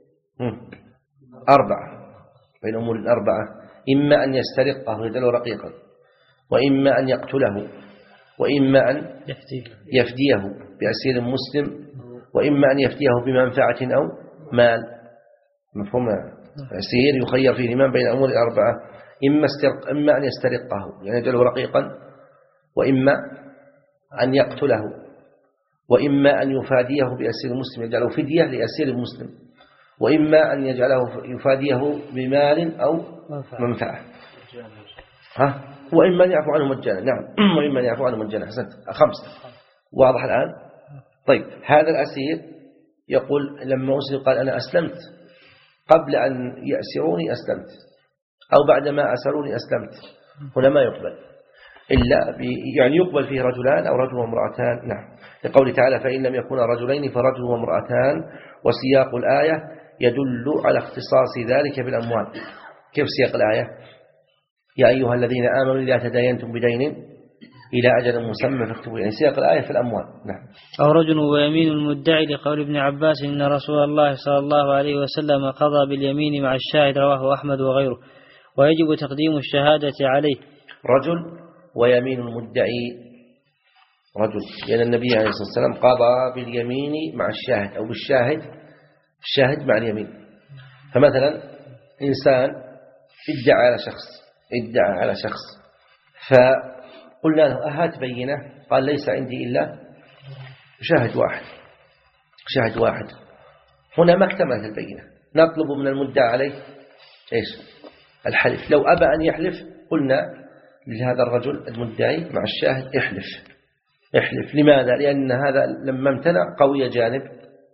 A: أربعة بين أمور أربعة إما أن يسترقه ويجعله رقيقا، وإما أن يقتله، وإما أن يفديه بأسير مسلم، وإما أن يفديه بمنفعة أو مال. مفهوم؟ أسير يخير فيه الإمام بين أمور أربعة، إما, استرق إما أن يسترقه يعني يجعله رقيقا، وإما أن يقتله، وإما أن يفاديه بأسير مسلم يجعله فدية لأسير مسلم، وإما أن يجعله يفاديه بمال أو منفعة، ها وإما أن يعفو عنه مجانا. نعم وإما أن يعفو عنه مجانا. حسنت، خمسة واضح الآن. طيب هذا الأسير يقول لما أسلم قال أنا أسلمت قبل أن يأسروني أسلمت، أو بعدما أسروني أسلمت، هنا ما يقبل إلا يعني يقبل فيه رجلان أو رجل وامرأتان. نعم لقوله تعالى فإن لم يكونا رجلين فرجل وامرأتان، وسياق الآية يدل على اختصاص ذلك بالأموال. كيف سياق الآية؟ يا أيها الذين آمنوا إذا تداينتم بدين إلى أجل مسمى فاكتبوا، يعني سياق الآية في الأموال. نعم.
B: أو رجل ويمين المدعي لقول ابن عباس إن رسول الله صلى الله عليه وسلم قضى باليمين مع الشاهد، رواه أحمد وغيره، ويجب تقديم الشهادة عليه.
A: رجل ويمين المدعي، رجل لأن النبي عليه الصلاة والسلام قضى باليمين مع الشاهد أو بالشاهد، الشاهد مع اليمين. فمثلا إنسان ادعى على شخص ادعى على شخص فقلنا له أهات بينة، قال ليس عندي إلا شاهد واحد شاهد واحد هنا ما اكتملت البينة، نطلب من المدعى عليه إيش؟ الحلف. لو أبى أن يحلف قلنا لهذا الرجل المدعي مع الشاهد احلف احلف. لماذا؟ لأن هذا لما امتنع قوي جانب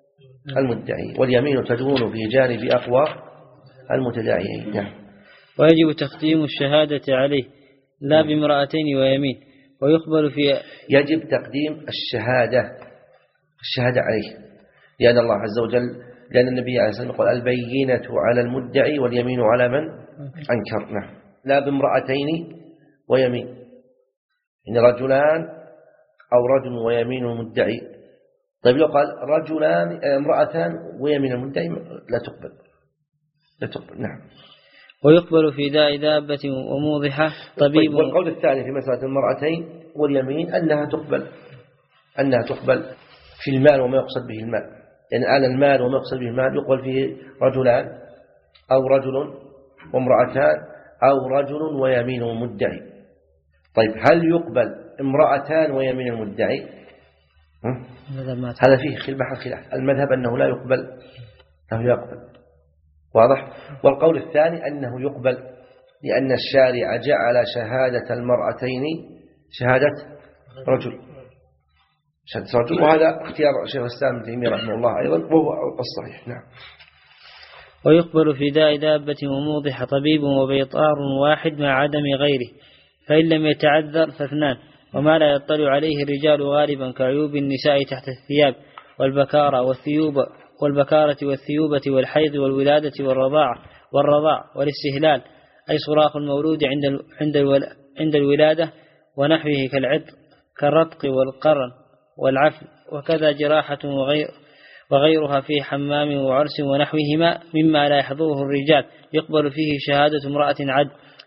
A: المدعي، واليمين تدون في جانب أقوى المتداعيين. نعم.
B: ويجب تقديم الشهادة عليه لا بامرأتين ويمين، ويقبل في
A: يجب تقديم الشهادة الشهادة عليه، لأن الله عز وجل لأن النبي عليه الصلاة والسلام قال البينة على المدعي واليمين على من أنكر. نعم. لا بامرأتين ويمين، إن رجلان أو رجل ويمين المدعي. طيب لو قال رجلان امرأتان ويمين المدعي لا تقبل لا تقبل. نعم.
B: ويقبل في داء دابة وموضحة طبيب.
A: طيب والقول الثاني في مسألة المرأتين واليمين أنها تقبل أنها تقبل في المال وما يقصد به المال، لأن يعني المال وما يقصد به المال يقبل فيه رجلان أو رجل وامرأتان أو رجل ويمين المدعي. طيب هل يقبل امرأتان ويمين المدعي؟ هذا فيه خلاف. المذهب أنه لا يقبل أنه يقبل واضح. والقول الثاني أنه يقبل، لأن الشارع جعل شهادة المرأتين شهادة رجل شهادة رجل، وهذا اختيار شيخ الإسلام ابن تيمية رحمه الله أيضا وهو الصحيح. نعم.
B: ويقبل في داء دابة وموضح طبيب وبيطار واحد مع عدم غيره، فإن لم يتعذر فاثنان، وما لا يطلع عليه الرجال غالبا كعيوب النساء تحت الثياب والبكارة والثيوب والبكارة والثيوبة والحيض والولادة والرضاعة والرضاع والاستهلال، أي صراخ المولود عند عند عند الولادة ونحوه كالعطر كالرتق والقرن والعفن، وكذا جراحة وغير وغيرها في حمام وعرس ونحوهما مما لا يحضره الرجال، يقبل فيه شهادة امرأة عدل.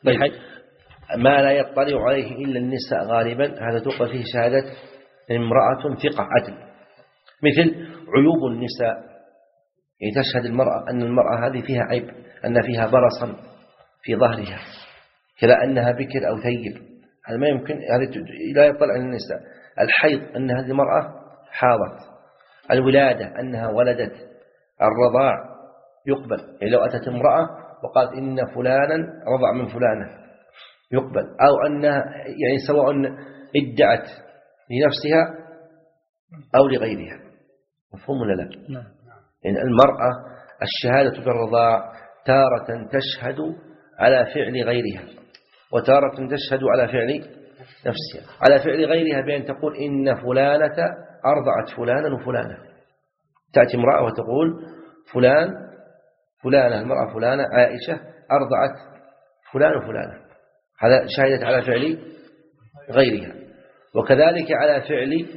A: ما لا يطلع عليه إلا النساء غالبا هذا تقبل فيه شهادة امرأة ثقة عدل. مثل عيوب النساء، تشهد المرأة أن المرأة هذه فيها عيب، أن فيها برصا في ظهرها كلا أنها بكر أو ثيب، هذا ما يمكن، هذا لا يطلع على النساء. الحيض أن هذه المرأة حاضت، الولادة أنها ولدت، الرضاع يقبل، يعني لو أتت امرأة وقالت إن فلانا رضع من فلانة يقبل، أو أنها يعني سواء ادعت لنفسها أو لغيرها. مفهوم ولا لا؟
B: نعم.
A: يعني المرأة الشهادة بالرضاع تارة تشهد على فعل غيرها، وتارة تشهد على فعل نفسها. على فعل غيرها بأن تقول إن فلانة أرضعت فلانا وفلانة. تأتي امرأة وتقول فلان فلانة المرأة فلانة عائشة أرضعت فلان وفلانة، هذا شهدت على فعل غيرها. وكذلك على فعل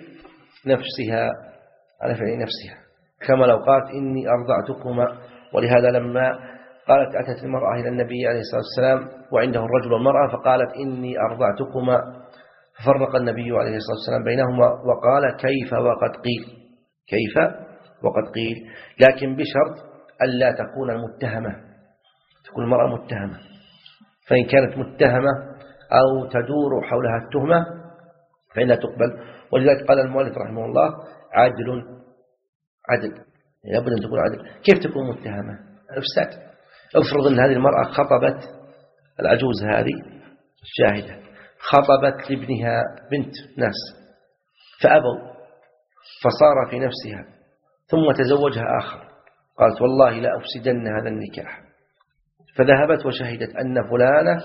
A: نفسها على فعل نفسها كما لو قالت إني أرضعتكما. ولهذا لما قالت أتت المرأة إلى النبي عليه الصلاة والسلام وعنده الرجل والمرأة فقالت إني أرضعتكما، ففرق النبي عليه الصلاة والسلام بينهما وقال كيف وقد قيل كيف وقد قيل لكن بشرط ألا تكون المتهمة، تكون المرأة متهمة. فإن كانت متهمة أو تدور حولها التهمة فإنها تقبل. ولذلك قال المؤلف رحمه الله عدل عدل لابد أن تكون عدل. كيف تكون متهمة؟ إفساد. افرض أن هذه المرأة خطبت العجوز هذه الشاهدة خطبت لابنها بنت ناس فأبوا، فصار في نفسها ثم تزوجها آخر، قالت والله لا أفسدن هذا النكاح، فذهبت وشهدت أن فلانة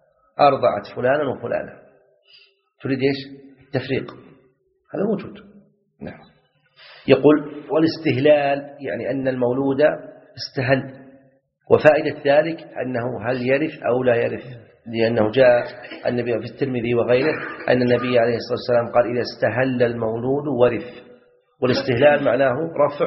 A: أرضعت فلانا وفلانا. تريد إيش؟ تفريق. هذا موجود. نعم. يقول والاستهلال يعني أن المولود استهل، وفائدة ذلك أنه هل يرث أو لا يرث، لأنه جاء النبي في الترمذي وغيره أن النبي عليه الصلاة والسلام قال إذا استهل المولود ورث. والاستهلال معناه رفع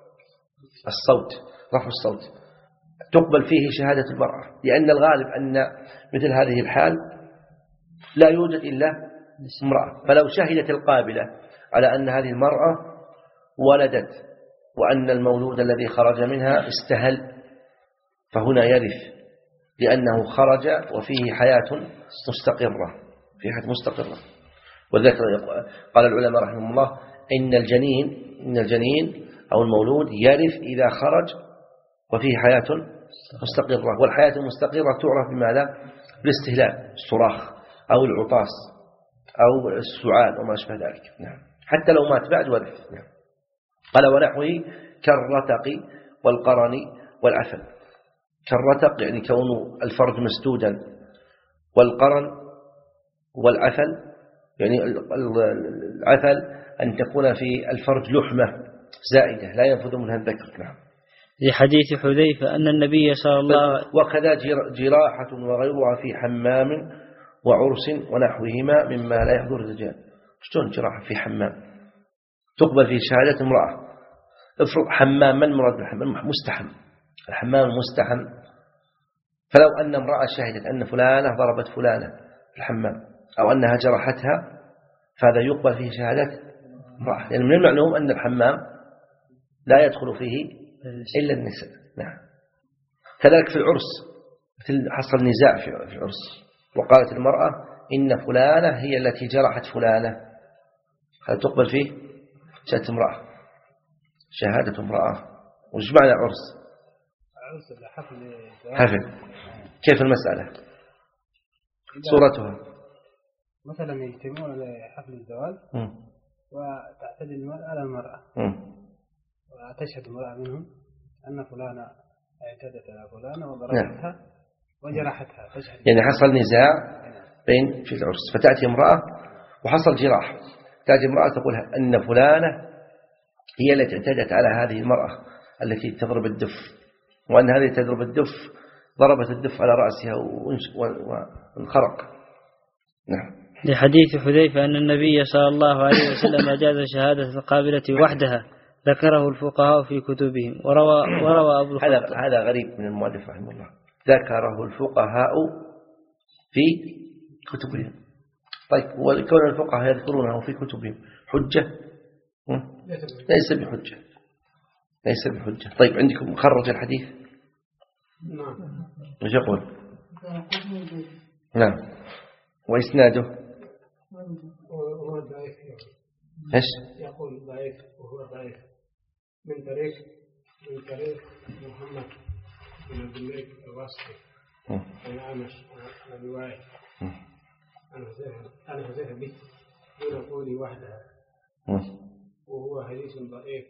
A: الصوت رفع الصوت تقبل فيه شهادة المرأة، لأن الغالب أن مثل هذه الحال لا يوجد إلا امرأة. فلو شهدت القابلة على أن هذه المرأة ولدت وأن المولود الذي خرج منها استهل فهنا يرث، لأنه خرج وفيه حياة مستقرة في حياة مستقرة. وذلك قال العلماء رحمهم الله إن الجنين إن الجنين أو المولود يرث إذا خرج وفيه حياة مستقرة. والحياة المستقرة تعرف بماذا؟ بالاستهلال، الصراخ أو العطاس أو السعال وما أشبه ذلك. نعم. حتى لو مات بعد ورث. نعم. قال ونحوه كالرتق والقرن والعفل. كالرتق يعني كون الفرج مسدودا، والقرن والعفل يعني العفل أن تكون في الفرج لحمة زائدة لا ينفذ منها الذكر. نعم.
B: لحديث حذيفة أن النبي صلى الله عليه وسلم
A: وكذا جراحة وغيرها في حمام وعرس ونحوهما مما لا يحضر الرجال. شلون جراحة في حمام تقبل في شهادة امرأة؟ افرض حمام، من مراد بالحمام؟ مستحم، الحمام مستحم. فلو أن امرأة شهدت أن فلانة ضربت فلانة في الحمام أو أنها جرحتها فهذا يقبل فيه شهادة امرأة، لأن من المعلوم أن الحمام لا يدخل فيه إلا النساء. نعم. كذلك في العرس، مثل حصل نزاع في العرس وقالت المرأة إن فلانة هي التي جرحت فلانة، هل تقبل فيه شهادة امرأة؟ شهادة امرأة. وش معنى عرس؟ حفل. كيف المسألة؟ صورتها
C: مثلا يجتمعون لحفل الزواج وتعتدي المرأة على المرأة م. وتشهد امرأة منهم أن فلانة اعتدت على فلانة وضربتها نعم. وجرحتها، تشهد
A: يعني حصل نزاع بين في العرس فتأتي امرأة وحصل جراح، تأتي امرأة تقول أن فلانة هي التي اعتدت على هذه المرأة التي تضرب الدف، وأن هذه تضرب الدف ضربت الدف على رأسها وانخرق. نعم.
B: لحديث حذيفة أن النبي صلى الله عليه وسلم أجاز شهادة القابلة وحدها، ذكره الفقهاء في كتبهم. وروى, وروى أبو
A: هذا هذا غريب من المؤلف رحمه الله، ذكره الفقهاء في كتبهم. طيب وكون الفقهاء يذكرونه في كتبهم حجة؟ ليس بحجة، ليس بحجة. طيب عندكم مخرج الحديث؟
C: نعم.
A: ايش يقول؟ نعم. وإسناده
C: هو ضعيف.
A: ايش؟
C: يقول ضعيف وهو ضعيف من طريق من طريق محمد بن عبد الملك الواسطي عن أعمش عن أبي وائل عن حذيفة حذيفة به دون قولي وحدها، وهو حديث ضعيف.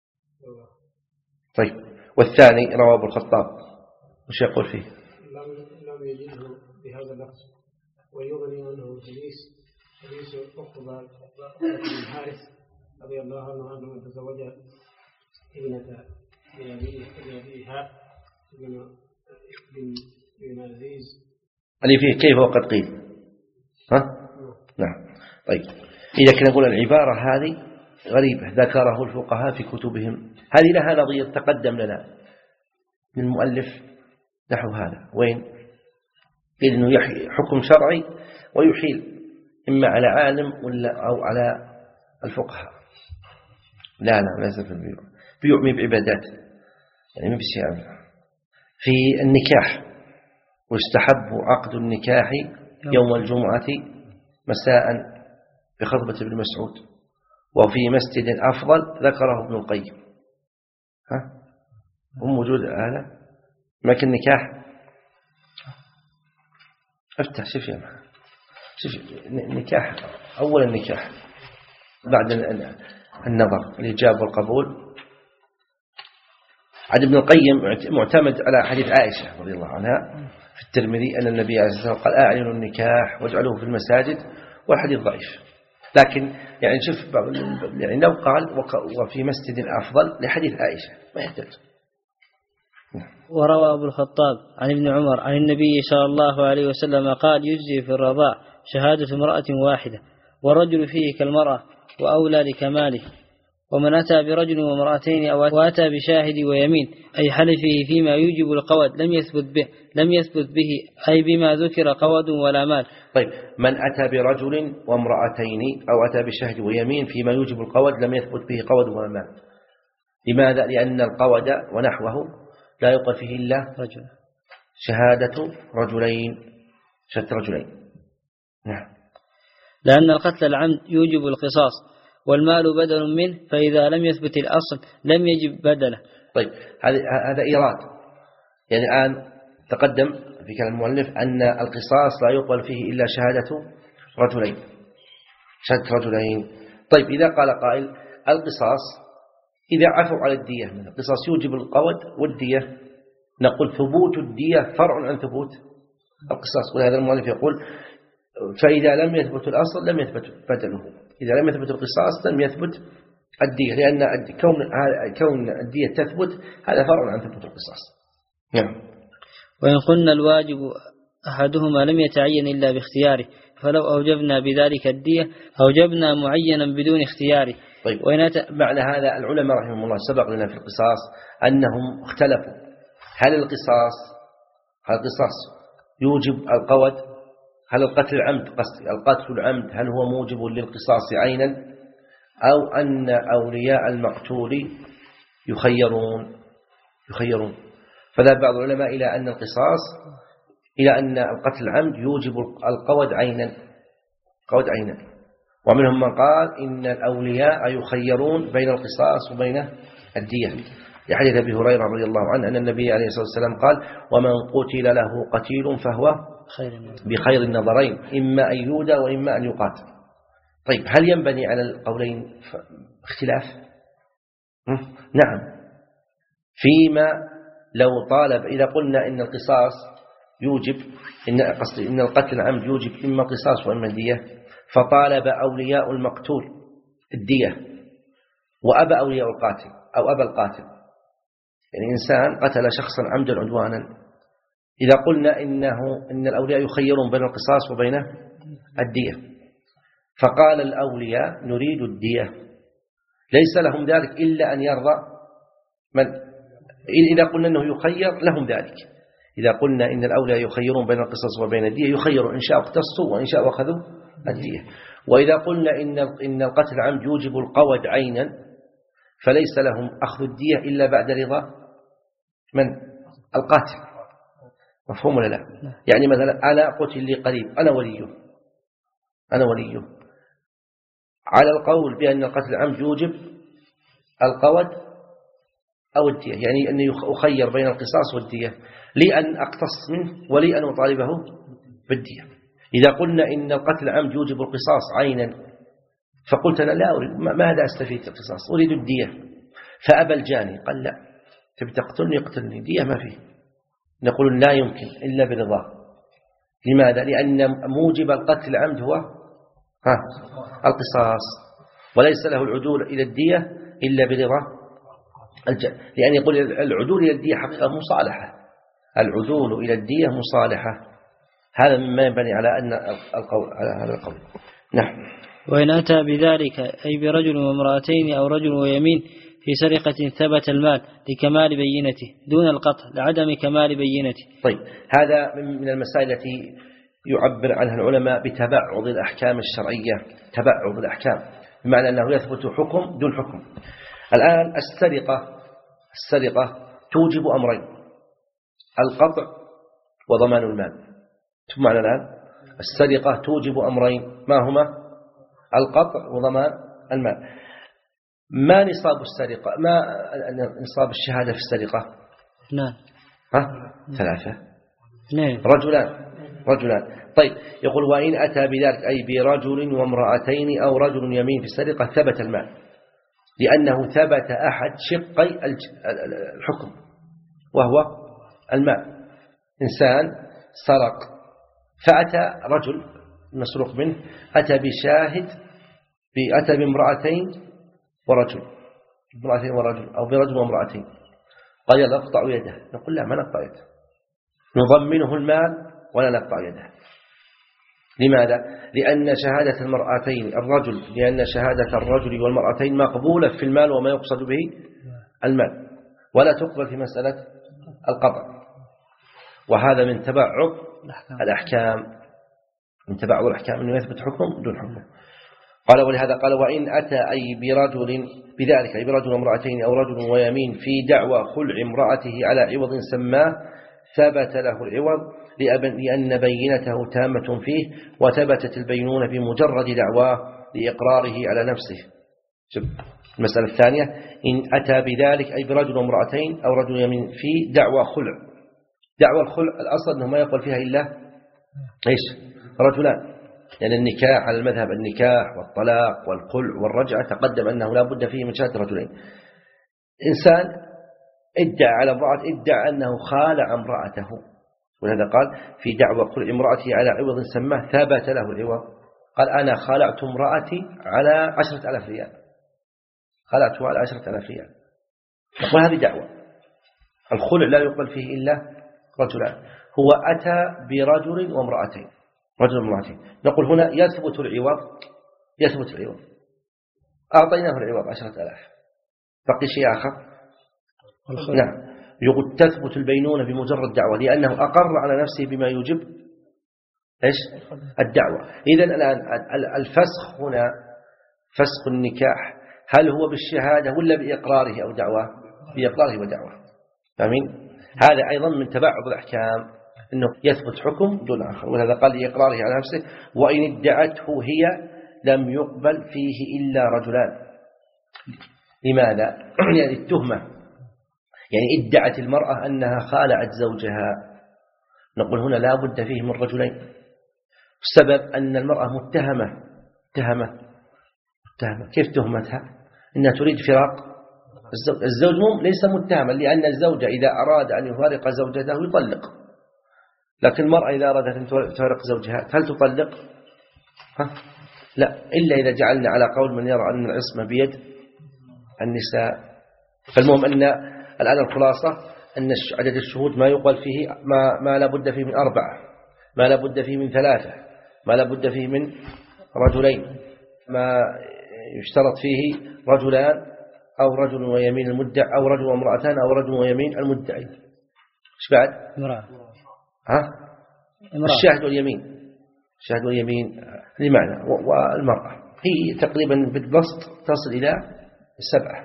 A: طيب والثاني رواه ابو الخطاب، وش يقول فيه؟
C: لم لم يجده بهذا اللفظ، ويغني عنه حديث حديث عقبة بن حارث رضي الله عنه أنه تزوج ابنة أبي إيهاب بن بن عزيز
A: اللي فيه كيف وقد قيل. ها؟ نعم. طيب إذا كنا نقول العبارة هذه غريبة ذكره الفقهاء في كتبهم، هذه لها نظير تقدم لنا من المؤلف نحو هذا. وين؟ إنه حكم شرعي ويحيل إما على عالم ولا أو على الفقهاء. لا لا ليس في البيوع، بيوع مي بعبادات يعني ما بشيء. في النكاح واستحب عقد النكاح يوم الجمعة مساء بخطبة ابن مسعود، وفي مسجد أفضل ذكره ابن القيم. ها هم موجود هذا لكن النكاح افتح شوف يا معنا شوف النكاح أول النكاح بعد النظر الإجابة والقبول. عن ابن القيم معتمد على حديث عائشة رضي الله عنها في الترمذي أن النبي عليه الصلاة والسلام قال أعلنوا النكاح واجعلوه في المساجد، والحديث ضعيف. لكن يعني شوف يعني لو قال وفي مسجد أفضل لحديث عائشة ما يحتاج.
B: وروى أبو الخطاب عن ابن عمر عن النبي صلى الله عليه وسلم قال يجزي في الرضاع شهادة امرأة واحدة، والرجل فيه كالمرأة وأولى لكماله. ومن أتى برجل وامرأتين أو أتى بشاهد ويمين أي حلفه فيما يوجب القود لم يثبت به لم يثبت به أي بما ذكر قود ولا مال.
A: طيب من أتى برجل وامرأتين أو أتى بشاهد ويمين فيما يوجب القود لم يثبت به قود ولا مال. لماذا؟ لأن القود ونحوه لا يقال فيه إلا
B: رجل.
A: شهادة رجلين شهادة رجلين. نعم.
B: لأن القتل العمد يوجب القصاص والمال بدل منه، فإذا لم يثبت الأصل لم يجب بدله.
A: طيب هذا إيراد، يعني الآن تقدم في كلام المؤلف أن القصاص لا يقبل فيه إلا شهادة رجلين شهادة رجلين. طيب إذا قال قائل القصاص إذا عفوا على الدية من القصاص يوجب القود والدية، نقول ثبوت الدية فرع عن ثبوت القصاص. ولهذا المؤلف يقول فإذا لم يثبت الأصل لم يثبت بدله، إذا لم يثبت القصاص لم يثبت الدية، لأن كون كون الدية تثبت هذا فرع عن ثبوت القصاص. نعم.
B: وإن قلنا الواجب أحدهما لم يتعين إلا باختياره، فلو أوجبنا بذلك الدية أوجبنا معينا بدون اختياره.
A: طيب، معنى هذا العلماء رحمهم الله سبق لنا في القصاص أنهم اختلفوا هل القصاص هل القصاص يوجب القود، هل القتل العمد قصد القتل العمد هل هو موجب للقصاص عينا، أو أن أولياء المقتول يخيرون يخيرون فذهب بعض العلماء إلى أن القصاص إلى أن القتل العمد يوجب القود عينا قود عينا ومنهم من قال إن الأولياء يخيرون بين القصاص وبين الدية، لحديث أبي هريرة رضي الله عنه أن النبي عليه الصلاة والسلام قال ومن قتل له قتيل فهو بخير النظرين إما أن يودى وإما أن يقاتل. طيب، هل ينبني على القولين اختلاف؟ نعم، فيما لو طالب إذا قلنا إن القصاص يوجب إن قصدي إن القتل العمد يوجب إما قصاص وإما الدية، فطالب أولياء المقتول الدية وأبى أولياء القاتل أو أبى القاتل، يعني إنسان قتل شخصا عمدا عدوانا، إذا قلنا إنه إن الأولياء يخيرون بين القصاص وبين الدية، فقال الأولياء نريد الدية، ليس لهم ذلك إلا أن يرضى من إذا قلنا أنه يخير لهم ذلك، إذا قلنا إن الأولياء يخيرون بين القصاص وبين الدية يخيروا إن شاء اقتصوا وإن شاء أخذوا الدية. وإذا قلنا إن إن القتل العمد يوجب القود عينا فليس لهم أخذ الدية إلا بعد رضا من القاتل. مفهوم ولا لا؟ يعني مثلا أنا قتل لي قريب أنا وليه أنا وليه على القول بأن القتل العمد يوجب القود أو الدية، يعني أني أخير بين القصاص والدية لي أن أقتص منه ولي أن أطالبه بالدية. إذا قلنا إن القتل العمد يوجب القصاص عينا فقلت أنا لا أريد، ماذا أستفيد القصاص، أريد الدية، فأبى الجاني قال لا تبي تقتلني اقتلني دية ما فيه، نقول لا يمكن إلا برضاه. لماذا؟ لأن موجب القتل العمد هو ها القصاص، وليس له العدول إلى الدية إلا برضا الجاني، لأن يقول العدول إلى الدية حقيقة مصالحة، العدول إلى الدية مصالحة، هذا مما ينبني على أن القول على هذا القول. نعم.
B: وإن أتى بذلك أي برجل وامرأتين أو رجل ويمين في سرقة ثبت المال لكمال بينته دون القطع لعدم كمال بينته.
A: طيب، هذا من المسائل التي يعبر عنها العلماء بتبعض الأحكام الشرعية، تبعض الأحكام بمعنى أنه يثبت حكم دون حكم. الآن السرقة السرقة توجب أمرين، القطع وضمان المال. معنى الآن السرقة توجب أمرين، ما هما؟ القطع وضمان المال. ما نصاب السرقة، ما نصاب الشهادة في السرقة؟
B: نعم.
A: ها؟ ثلاثة.
B: نعم.
A: رجلان رجلان طيب، يقول وإن أتى بذلك أي برجل وامرأتين أو رجل يمين في السرقة ثبت المال، لأنه ثبت أحد شقي الحكم وهو المال. إنسان سرق فأتى رجل مسروق منه أتى بشاهد أتى بامرأتين ورجل امرأتين ورجل أو برجل وامرأتين، قال يلا اقطعوا يده، نقول لا ما نقطع يده، نضمنه المال ولا نقطع يده. لماذا؟ لأن شهادة المرأتين الرجل لأن شهادة الرجل والمرأتين مقبولة في المال وما يقصد به المال، ولا تقبل في مسألة القطع، وهذا من تبعض الأحكام، من تبعض الأحكام أنه يثبت حكم دون حكم. قال ولهذا قال وإن أتى أي برجل بذلك أي برجل وامرأتين أو رجل ويمين في دعوى خلع امرأته على عوض سماه ثبت له العوض لأن بينته تامة فيه وثبتت البينونة بمجرد دعواه لإقراره على نفسه. شوف المسألة الثانية، إن أتى بذلك أي برجل وامرأتين أو رجل يمين في دعوى خلع. دعوى الخلع الأصل أنه ما يقبل فيها إلا إيش؟ رجلان، لأن يعني النكاح على المذهب النكاح والطلاق والخلع والرجعة تقدم أنه لا بد فيه من شهادة رجلين. إنسان ادعى على امرأة ادعى أنه خالع امرأته، ولهذا قال في دعوى كل امرأتي على عوض سماه ثبت له العوض. قال أنا خالعت امرأتي على عشرة ألاف ريال، خالعته على عشرة ألاف ريال. نقول هذه دعوة. الخلع لا يقبل فيه إلا رجلان، هو أتى برجل وامرأتين، رجل وامرأتين. نقول هنا يثبت العوض، يثبت العوض، أعطيناه العوض عشرة ألاف، بقي شيء آخر. نعم، يقول تثبت البينونة بمجرد دعوة، لأنه أقر على نفسه بما يوجب إيش؟ الدعوة. إذن الآن الفسخ هنا، فسخ النكاح، هل هو بالشهادة ولا بإقراره أو دعوة؟ بإقراره ودعوة. فاهمين؟ هذا أيضا من تبعض الأحكام، أنه يثبت حكم دون آخر، ولهذا قال لإقراره على نفسه وإن ادعته هي لم يقبل فيه إلا رجلان. لماذا؟ يعني التهمة، يعني ادعت المرأة أنها خالعت زوجها، نقول هنا لا بد فيه من رجلين. السبب أن المرأة متهمة، متهمة متهمة كيف تهمتها؟ إنها تريد فراق الزوج. الزوج ليس متهما، لأن الزوج إذا أراد أن يفارق زوجته يطلق، لكن المرأة إذا أرادت أن تفارق زوجها هل تطلق؟ ها؟ لا، إلا إذا جعلنا على قول من يرى أن العصمة بيد النساء. فالمهم أن الآن الخلاصة أن عدد الشهود ما يقبل فيه، ما, ما لا بد فيه من أربعة، ما لا بد فيه من ثلاثة، ما لا بد فيه من رجلين، ما يشترط فيه رجلان أو رجل ويمين المدعي، أو رجل وامرأتان، أو رجل ويمين المدعي. إيش بعد؟
B: امرأة.
A: ها؟ الشاهد واليمين، الشاهد واليمين لمعنى، والمرأة هي تقريبا بالبسط تصل إلى السبعة.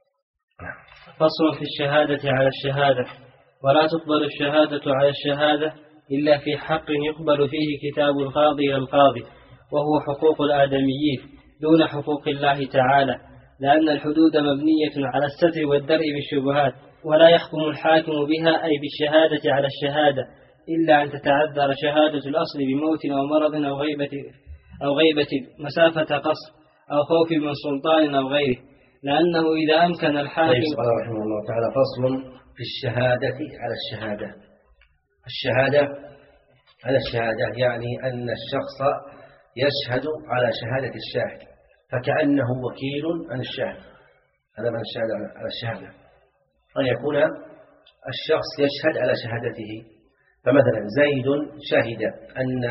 B: فصل في الشهادة على الشهادة. ولا تقبل الشهادة على الشهادة إلا في حق يقبل فيه كتاب القاضي إلى القاضي، وهو حقوق الآدميين دون حقوق الله تعالى، لأن الحدود مبنية على الستر والدرء بالشبهات، ولا يحكم الحاكم بها أي بالشهادة على الشهادة إلا أن تتعذر شهادة الأصل بموت أو مرض أو غيبة أو غيبة مسافة قصر أو خوف من سلطان أو غيره، لأنه إذا أمكن الحاكم.
A: قال رحمه الله تعالى فصل في الشهادة على الشهادة. الشهادة على الشهادة يعني أن الشخص يشهد على شهادة الشاهد، فكأنه وكيل عن الشاهد. هذا من الشهادة على الشهادة، أن يكون الشخص يشهد على شهادته. فمثلا زيد شهد أن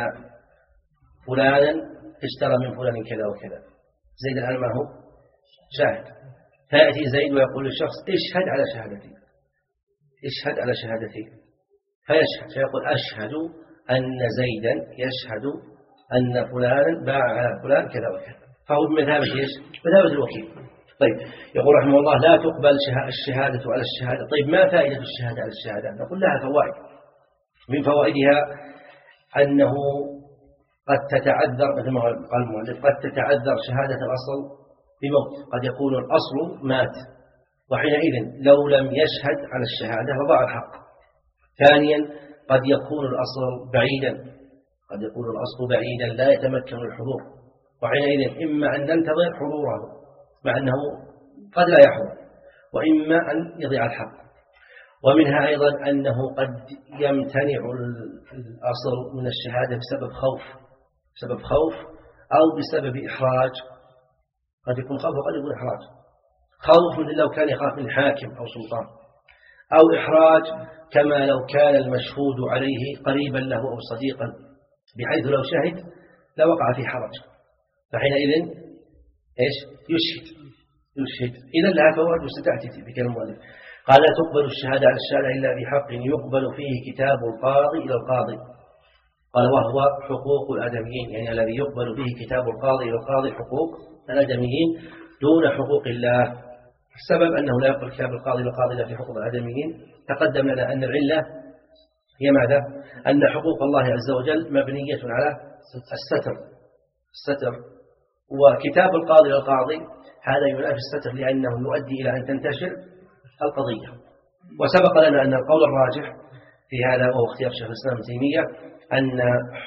A: فلانا اشترى من فلان كذا وكذا، زيد الآن ما هو شاهد، فيأتي زيد ويقول للشخص اشهد على شهادتي، اشهد على شهادتي، فيشهد، فيقول أشهد أن زيدا يشهد أن فلانا باع على فلان كذا وكذا، فهو بمثابة ايش؟ بمثابة الوكيل. طيب، يقول رحمه الله لا تقبل الشهادة على الشهادة. طيب، ما فائدة الشهادة على الشهادة؟ نقول لها فوائد. من فوائدها أنه قد تتعذر، مثل ما قال المؤلف، قد تتعذر شهادة الأصل بموت، قد يكون الأصل مات، وحينئذ لو لم يشهد على الشهادة فضاع الحق. ثانيا، قد يكون الأصل بعيدا، قد يكون الأصل بعيدا لا يتمكن الحضور، وحينئذ إما أن ننتظر حضوره مع أنه قد لا يحضر، وإما أن يضيع الحق. ومنها أيضا أنه قد يمتنع الأصل من الشهادة بسبب خوف، بسبب خوف أو بسبب إحراج. قد يكون خوف وقد يكون إحراج. خوف مثل لو كان يخاف من حاكم أو سلطان، أو إحراج كما لو كان المشهود عليه قريبا له أو صديقا، بحيث لو شهد لوقع في حرج، فحينئذ إيش؟ يشهد يشهد إذا لها فوائد وستأتي في كلام المؤلف. قال لا تقبل الشهادة على الشهادة إلا بحق يقبل فيه كتاب القاضي إلى القاضي. قال وهو حقوق الآدميين، يعني الذي يقبل فيه كتاب القاضي إلى القاضي حقوق الآدميين دون حقوق الله. السبب أنه لا يقبل كتاب القاضي إلى القاضي إلا في حقوق الآدميين. تقدم لنا أن العلة هي ماذا؟ أن حقوق الله عز وجل مبنية على الستر الستر وكتاب القاضي إلى القاضي هذا ينافي الستر، لأنه يؤدي إلى أن تنتشر القضية. وسبق لنا أن القول الراجح في هذا وهو اختيار شيخ الإسلام ابن تيمية أن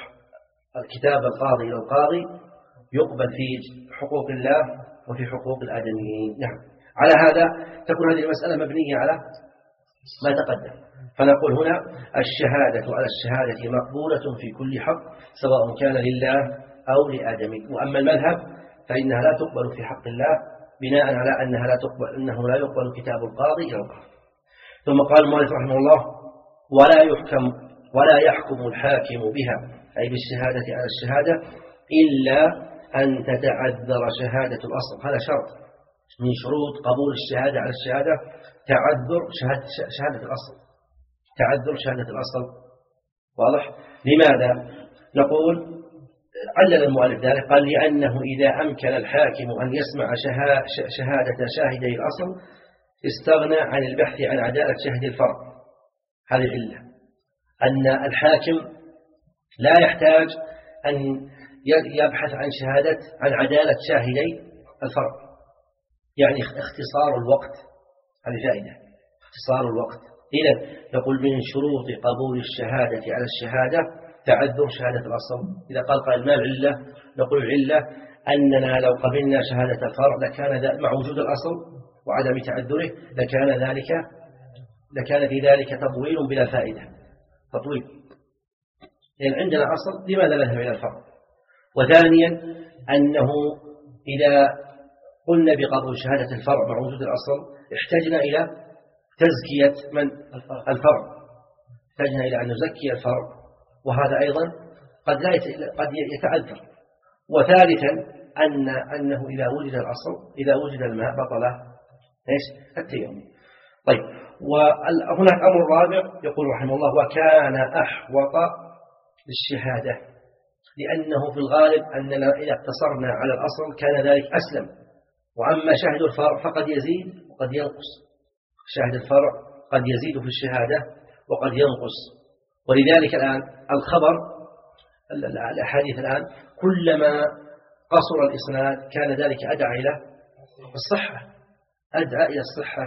A: كتاب القاضي إلى القاضي يقبل في حقوق الله وفي حقوق الآدميين. نعم. على هذا تكون هذه المسألة مبنية على ما تقدم. فنقول هنا الشهادة على الشهادة مقبولة في كل حق سواء كان لله أو لآدمي. وأما المذهب فإنها لا تقبل في حق الله بناء على أنها لا تقبل أنه لا يقبل كتاب القاضي إلى القاضي. ثم قال المؤلف رحمه الله ولا يحكم ولا يحكم الحاكم بها أي بالشهادة على الشهادة إلا أن تتعذر شهادة الأصل. هذا شرط من شروط قبول الشهادة على الشهادة تعذر شهادة, شهادة الأصل تعذر شهادة الأصل. واضح؟ لماذا؟ نقول علل المؤلف ذلك قال لأنه إذا أمكن الحاكم أن يسمع شهادة شاهدي الأصل استغنى عن البحث عن عدالة شاهد الفرع. هذه العلة أن الحاكم لا يحتاج أن يبحث عن شهادة عن عدالة شاهدي الفرع، يعني اختصار الوقت. هذه فائدة اختصار الوقت. إذن نقول من شروط قبول الشهادة على الشهادة تعذر شهادة الأصل. إذا قال قائل ما العلة؟ نقول العلة أننا لو قبلنا شهادة الفرع لكان مع وجود الأصل وعدم تعذره لكان ذلك لكان في ذلك تطويل بلا فائدة، تطويل. لأن عندنا أصل لماذا نذهب إلى الفرع؟ وثانيا أنه إذا قلنا بقبول شهادة الفرع مع وجود الأصل احتجنا إلى تزكية من الفرع، احتجنا إلى أن نزكي الفرع، وهذا أيضا قد لا قد يتعذر. وثالثا أن أنه إذا وجد الأصل إذا وجد الماء بطل إيش التيمم. طيب، وهناك أمر رابع يقول رحمه الله وكان أحوط للشهادة، لأنه في الغالب أننا إذا اقتصرنا على الأصل كان ذلك أسلم. وأما شاهد الفرع فقد يزيد وقد ينقص، شاهد الفرع قد يزيد في الشهادة وقد ينقص. ولذلك الآن الخبر الأحاديث الآن كلما قصر الإسناد كان ذلك أدعى إلى الصحة، أدعى إلى الصحة.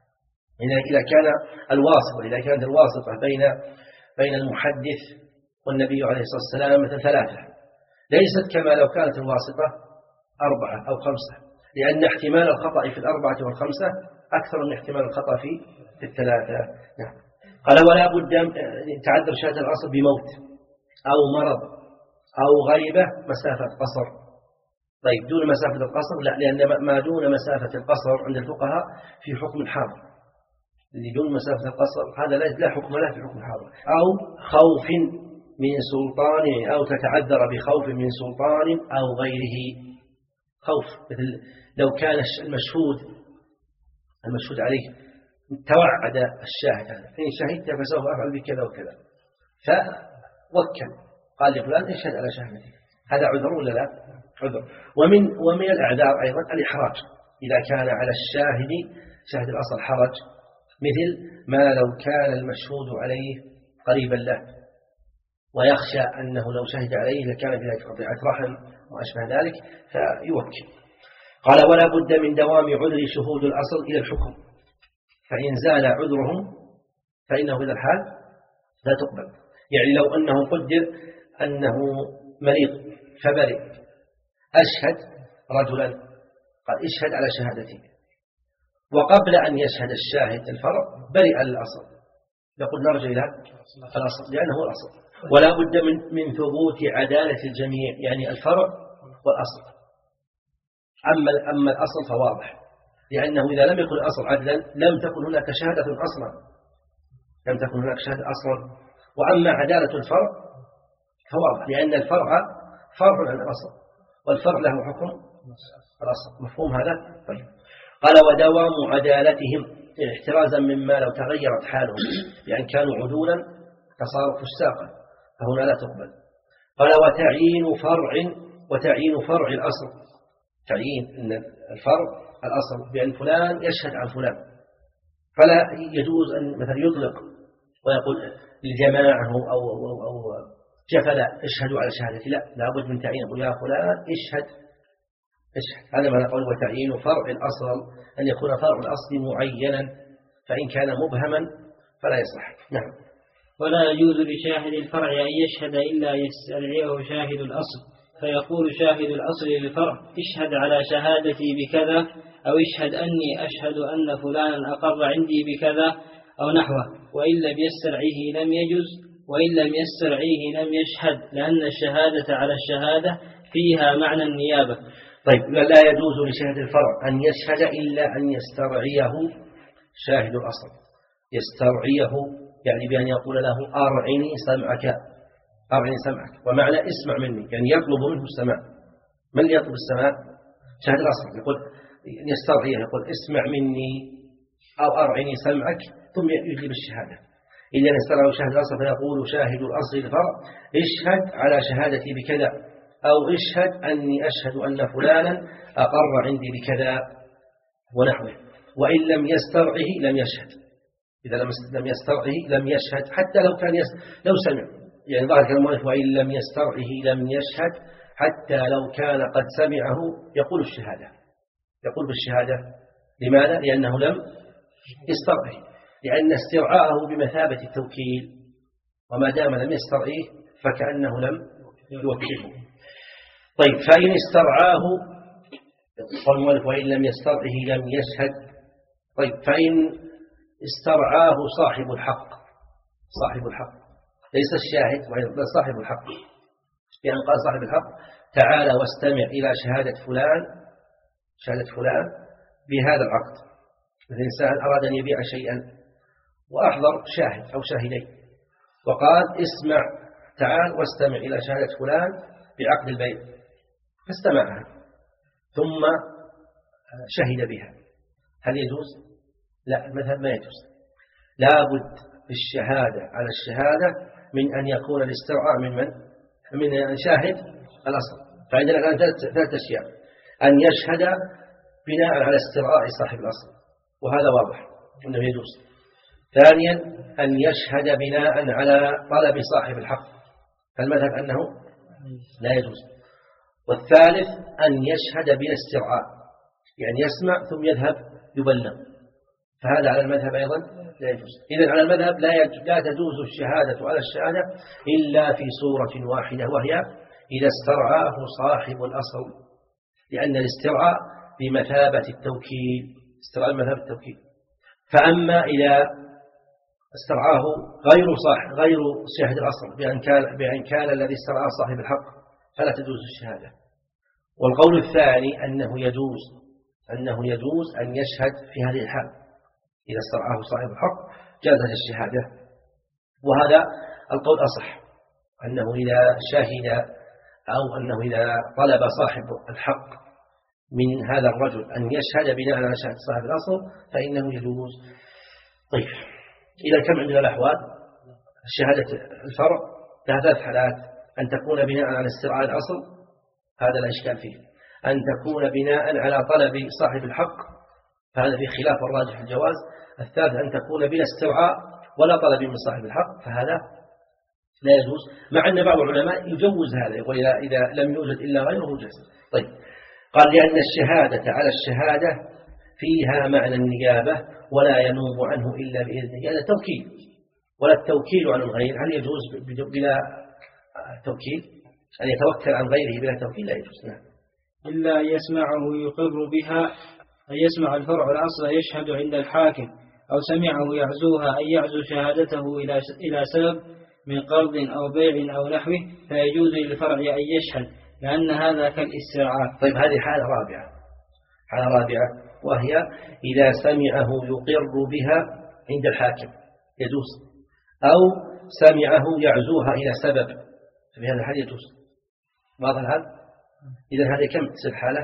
A: إذا كان الواسطة إذا كانت الواسطة بين بين المحدث والنبي عليه الصلاة والسلام مثل ثلاثة، ليست كما لو كانت الواسطة أربعة أو خمسة، لأن احتمال الخطأ في الأربعة والخمسة أكثر من احتمال الخطأ في في الثلاثة. نعم. قال ولا بد تعذر شهادة الأصل بموت أو مرض أو غيبة مسافة قصر. طيب دون مسافة القصر لا، لأن ما دون مسافة القصر عند الفقهاء في حكم الحاضر، اللي دون مسافة القصر هذا لا حكم له في حكم الحاضر. أو خوف من سلطان أو تتعذر بخوف من سلطان أو غيره. خوف مثل لو كان المشهود المشهود عليه توعد الشاهد هذا إن شهدت فسوف أفعل بكذا وكذا، فوكل قال لفلان اشهد على شهادتي، هذا عذر ولا لا؟ عذر. ومن ومن الأعذار أيضا الإحراج، إذا كان على الشاهد شاهد الأصل حرج، مثل ما لو كان المشهود عليه قريبا له ويخشى أنه لو شهد عليه لكان في ذلك قطيعة رحم وأشبه ذلك فيوكل. قال ولا بد من دوام عذر شهود الأصل إلى الحكم، فإن زال عذرهم فإنه إذا الحال لا تقبل. يعني لو أنه قدر أنه مريض فبرئ أشهد رجلا قال اشهد على شهادتي، وقبل أن يشهد الشاهد الفرع برئ الأصل، يقول نرجع إلى الأصل لأنه هو الأصل. ولا بد من من ثبوت عدالة الجميع، يعني الفرع والأصل. أما أما الأصل فواضح، لأنه إذا لم يكن الأصل عدلا لم تكن هناك شهادة أصلا، لم تكن هناك شهادة أصلا. وأما عدالة الفرع فواضح، لأن الفرع فرع عن الأصل، والفرع له حكم الأصل. مفهوم هذا؟ طيب. قال ودوام عدالتهم احترازا مما لو تغيرت حالهم، يعني كانوا عدولا فصاروا فساقا، فهنا لا تقبل. قال وتعيين فرع وتعيين فرع الأصل، تعيين أن الفرع الأصل بأن فلان يشهد عن فلان، فلا يجوز أن مثلا يطلق ويقول الجماعة أو, أو, أو جفلا اشهدوا على شهادتي، لا، لابد من تعيين، يقول يا فلان اشهد اشهد. هذا ما نقول وتعيين فرع الأصل، أن يكون فرع الأصل معينا، فإن كان مبهما فلا يصح. نعم.
B: ولا يجوز لشاهد الفرع أن يشهد إلا يستدعيه شاهد الأصل، فيقول شاهد الأصل للفرع اشهد على شهادتي بكذا، أو اشهد أني أشهد أن فلانا أقر عندي بكذا أو نحوه، وإن لم يسترعيه لم يجز، وإن لم يسترعيه لم يشهد، لأن الشهادة على الشهادة فيها معنى النيابة.
A: طيب، لا يجوز لشاهد الفرع أن يشهد إلا أن يسترعيه شاهد الأصل. يسترعيه يعني بأن يقول له أرعني سمعك، أرعني سمعك، ومعنى اسمع مني، يعني يطلب منه السماع. من اللي يطلب السماع؟ شاهد الأصل. يقول يسترعيه، يقول اسمع مني أو أرعني سمعك، ثم يجلب الشهادة. إذا يسترعي شاهد الأصل فيقول شاهد الأصل الفرع اشهد على شهادتي بكذا، أو اشهد أني أشهد أن فلانا أقر عندي بكذا ونحوه. وإن لم يسترعه لم يشهد. إذا لم يسترعه لم يشهد، حتى لو كان يس... لو سمع، يعني ظاهر كلام المؤلف وإن لم يسترعه لم يشهد، حتى لو كان قد سمعه يقول الشهادة، يقول بالشهادة. لماذا؟ لأنه لم يسترعه، لأن استرعاءه بمثابة التوكيل، وما دام لم يسترعيه فكأنه لم يوكله. طيب، فإن استرعاه قال المؤلف وإن لم يسترعه لم يشهد. طيب، فإن استرعاه صاحب الحق، صاحب الحق ليس الشاهد بل صاحب الحق، بأن قال صاحب الحق تعالى واستمع إلى شهادة فلان، شهادة فلان بهذا العقد. الإنسان أراد أن يبيع شيئا وأحضر شاهد أو شاهدين، وقال اسمع تعال واستمع إلى شهادة فلان بعقد البيع، فاستمعها ثم شهد بها، هل يجوز؟ لا، المذهب ما يجوز. لا بد في الشهادة على الشهادة من أن يكون الاسترعاء من من؟ من شاهد الأصل. فعندنا الآن ثلاث أشياء: أن يشهد بناء على استرعاء صاحب الأصل، وهذا واضح أنه يجوز. ثانيا، أن يشهد بناء على طلب صاحب الحق، فالمذهب أنه لا يجوز. والثالث أن يشهد بلا استرعاء، يعني يسمع ثم يذهب يبلغ، فهذا على المذهب أيضا لا يجوز. إذن على المذهب لا, لا تجوز الشهادة على الشهادة إلا في صورة واحدة، وهي إذا استرعاه صاحب الأصل، لأن الاسترعاء بمثابة التوكيل، استرعاء بمثابة التوكيل. فأما إذا استرعاه غير صاحب غير شاهد الأصل بأن كان, بأن كان الذي استرعاه صاحب الحق فلا تجوز الشهادة. والقول الثاني أنه يجوز أنه يجوز أن يشهد في هذه الحال، إذا استرعاه صاحب الحق جازت الشهادة. وهذا القول أصح، أنه إذا شهد أو أنه إذا طلب صاحب الحق من هذا الرجل أن يشهد بناء على شهادة صاحب الأصل فإنه يجوز. طيب، إذا كم عندنا الأحوال؟ شهادة الفرع لها ثلاث حالات: أن تكون بناء على استرعاء الأصل، هذا لا إشكال فيه; أن تكون بناء على طلب صاحب الحق، فهذا في خلاف الراجح الجواز; الثالث أن تكون بلا استرعاء ولا طلب من صاحب الحق، فهذا لا يجوز، مع أن بعض العلماء يجوز هذا، يقول إذا لم يوجد إلا غيره جاز. طيب، قال لأن الشهادة على الشهادة فيها معنى النيابة ولا ينوب عنه إلا بإذنه، هذا توكيل، ولا التوكيل عن الغير. هل يجوز بلا توكيل أن يتوكل عن غيره بلا توكيل؟ لا يجوز. نعم.
B: إلا يسمعه يقر بها، أن يسمع الفرع الأصل يشهد عند الحاكم، أو سمعه يعزوها، أن يعزو شهادته إلى إلى سبب من قرض أو بيع أو نحوه، فيجوز للفرع أن يشهد، لأن هذا كالاسترعاء.
A: طيب، هذه حالة رابعة، حالة رابعة وهي إذا سمعه يقر بها عند الحاكم يجوز، أو سمعه يعزوها إلى سبب، في هذا الحال يجوز. واضح هذا؟ إذا هذه كم تصير حالة؟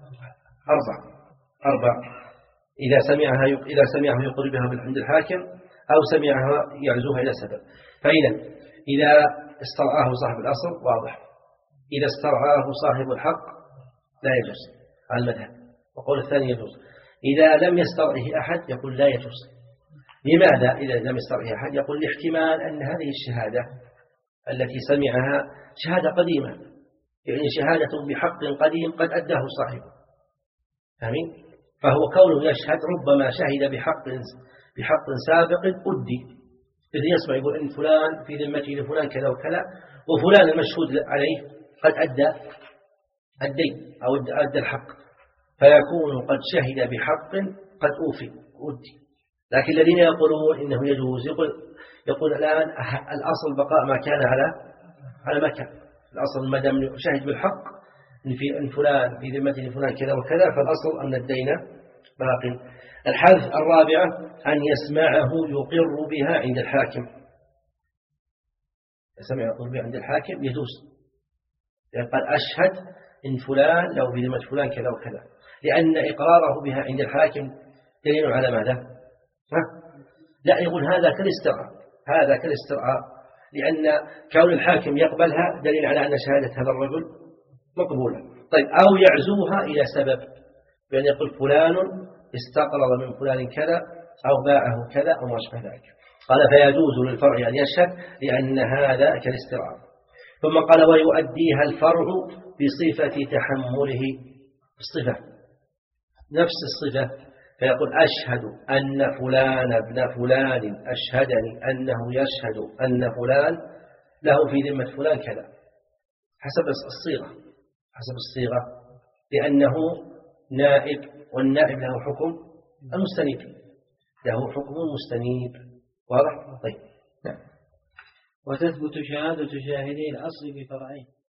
A: أربع أربع إذا سمعها إذا سمعه يقر بها عند الحاكم، أو سمعها يعزوها إلى سبب. فإذا إذا استرعاه صاحب الأصل واضح، إذا استرعاه صاحب الحق لا يجوز على المذهب، وقول الثاني يجوز. إذا لم يسترعه أحد يقول لا يجوز. لماذا؟ إذا لم يسترعه أحد يقول لاحتمال أن هذه الشهادة التي سمعها شهادة قديمة، يعني شهادة بحق قديم قد أداه صاحبه، فاهمين؟ فهو كونه يشهد ربما شهد بحق بحق سابق أدي، إذ يسمع يقول إن فلان في ذمته لفلان كذا وكذا، وفلان المشهود عليه قد أدى الدين أو أدى الحق، فيكون قد شهد بحق قد أوفي أدي. لكن الذين يقولون إنه يجوز يقول, يقول الآن الأصل بقاء ما كان على على ما كان. الأصل ما دام شهد بالحق إن في إن فلان في ذمته فلان كذا وكذا، فالأصل أن الدين باق. الحالة الرابعة أن يسمعه يقر بها عند الحاكم. يسمع يقر بها عند الحاكم يجوز، يعني قال أشهد إن فلان لو في ذمة فلان كذا وكذا، لأن إقراره بها عند الحاكم دليل على ماذا؟ ها؟ لا، يقول هذا كالاسترعاء، هذا كالاسترعاء، لأن كون الحاكم يقبلها دليل على أن شهادة هذا الرجل مقبولة. طيب، أو يعزوها إلى سبب، بأن يقول فلان استقرض من فلان كذا أو باعه كذا أو ما شابه ذلك. قال فيجوز للفرع أن يشهد لأن هذا كالاسترعاء. ثم قال ويؤديها الفرع بصفة تحمله، الصفة نفس الصفة، فيقول أشهد أن فلان ابن فلان أشهدني أنه يشهد أن فلان له في ذمة فلان كذا، حسب الصيغة، حسب الصيغة، لأنه نائب، والنائب له حكم المستنيب، له حكم المستنيب. واضح؟ طيب، نعم.
B: وتثبت شهادة شاهدي الأصل بفرعين.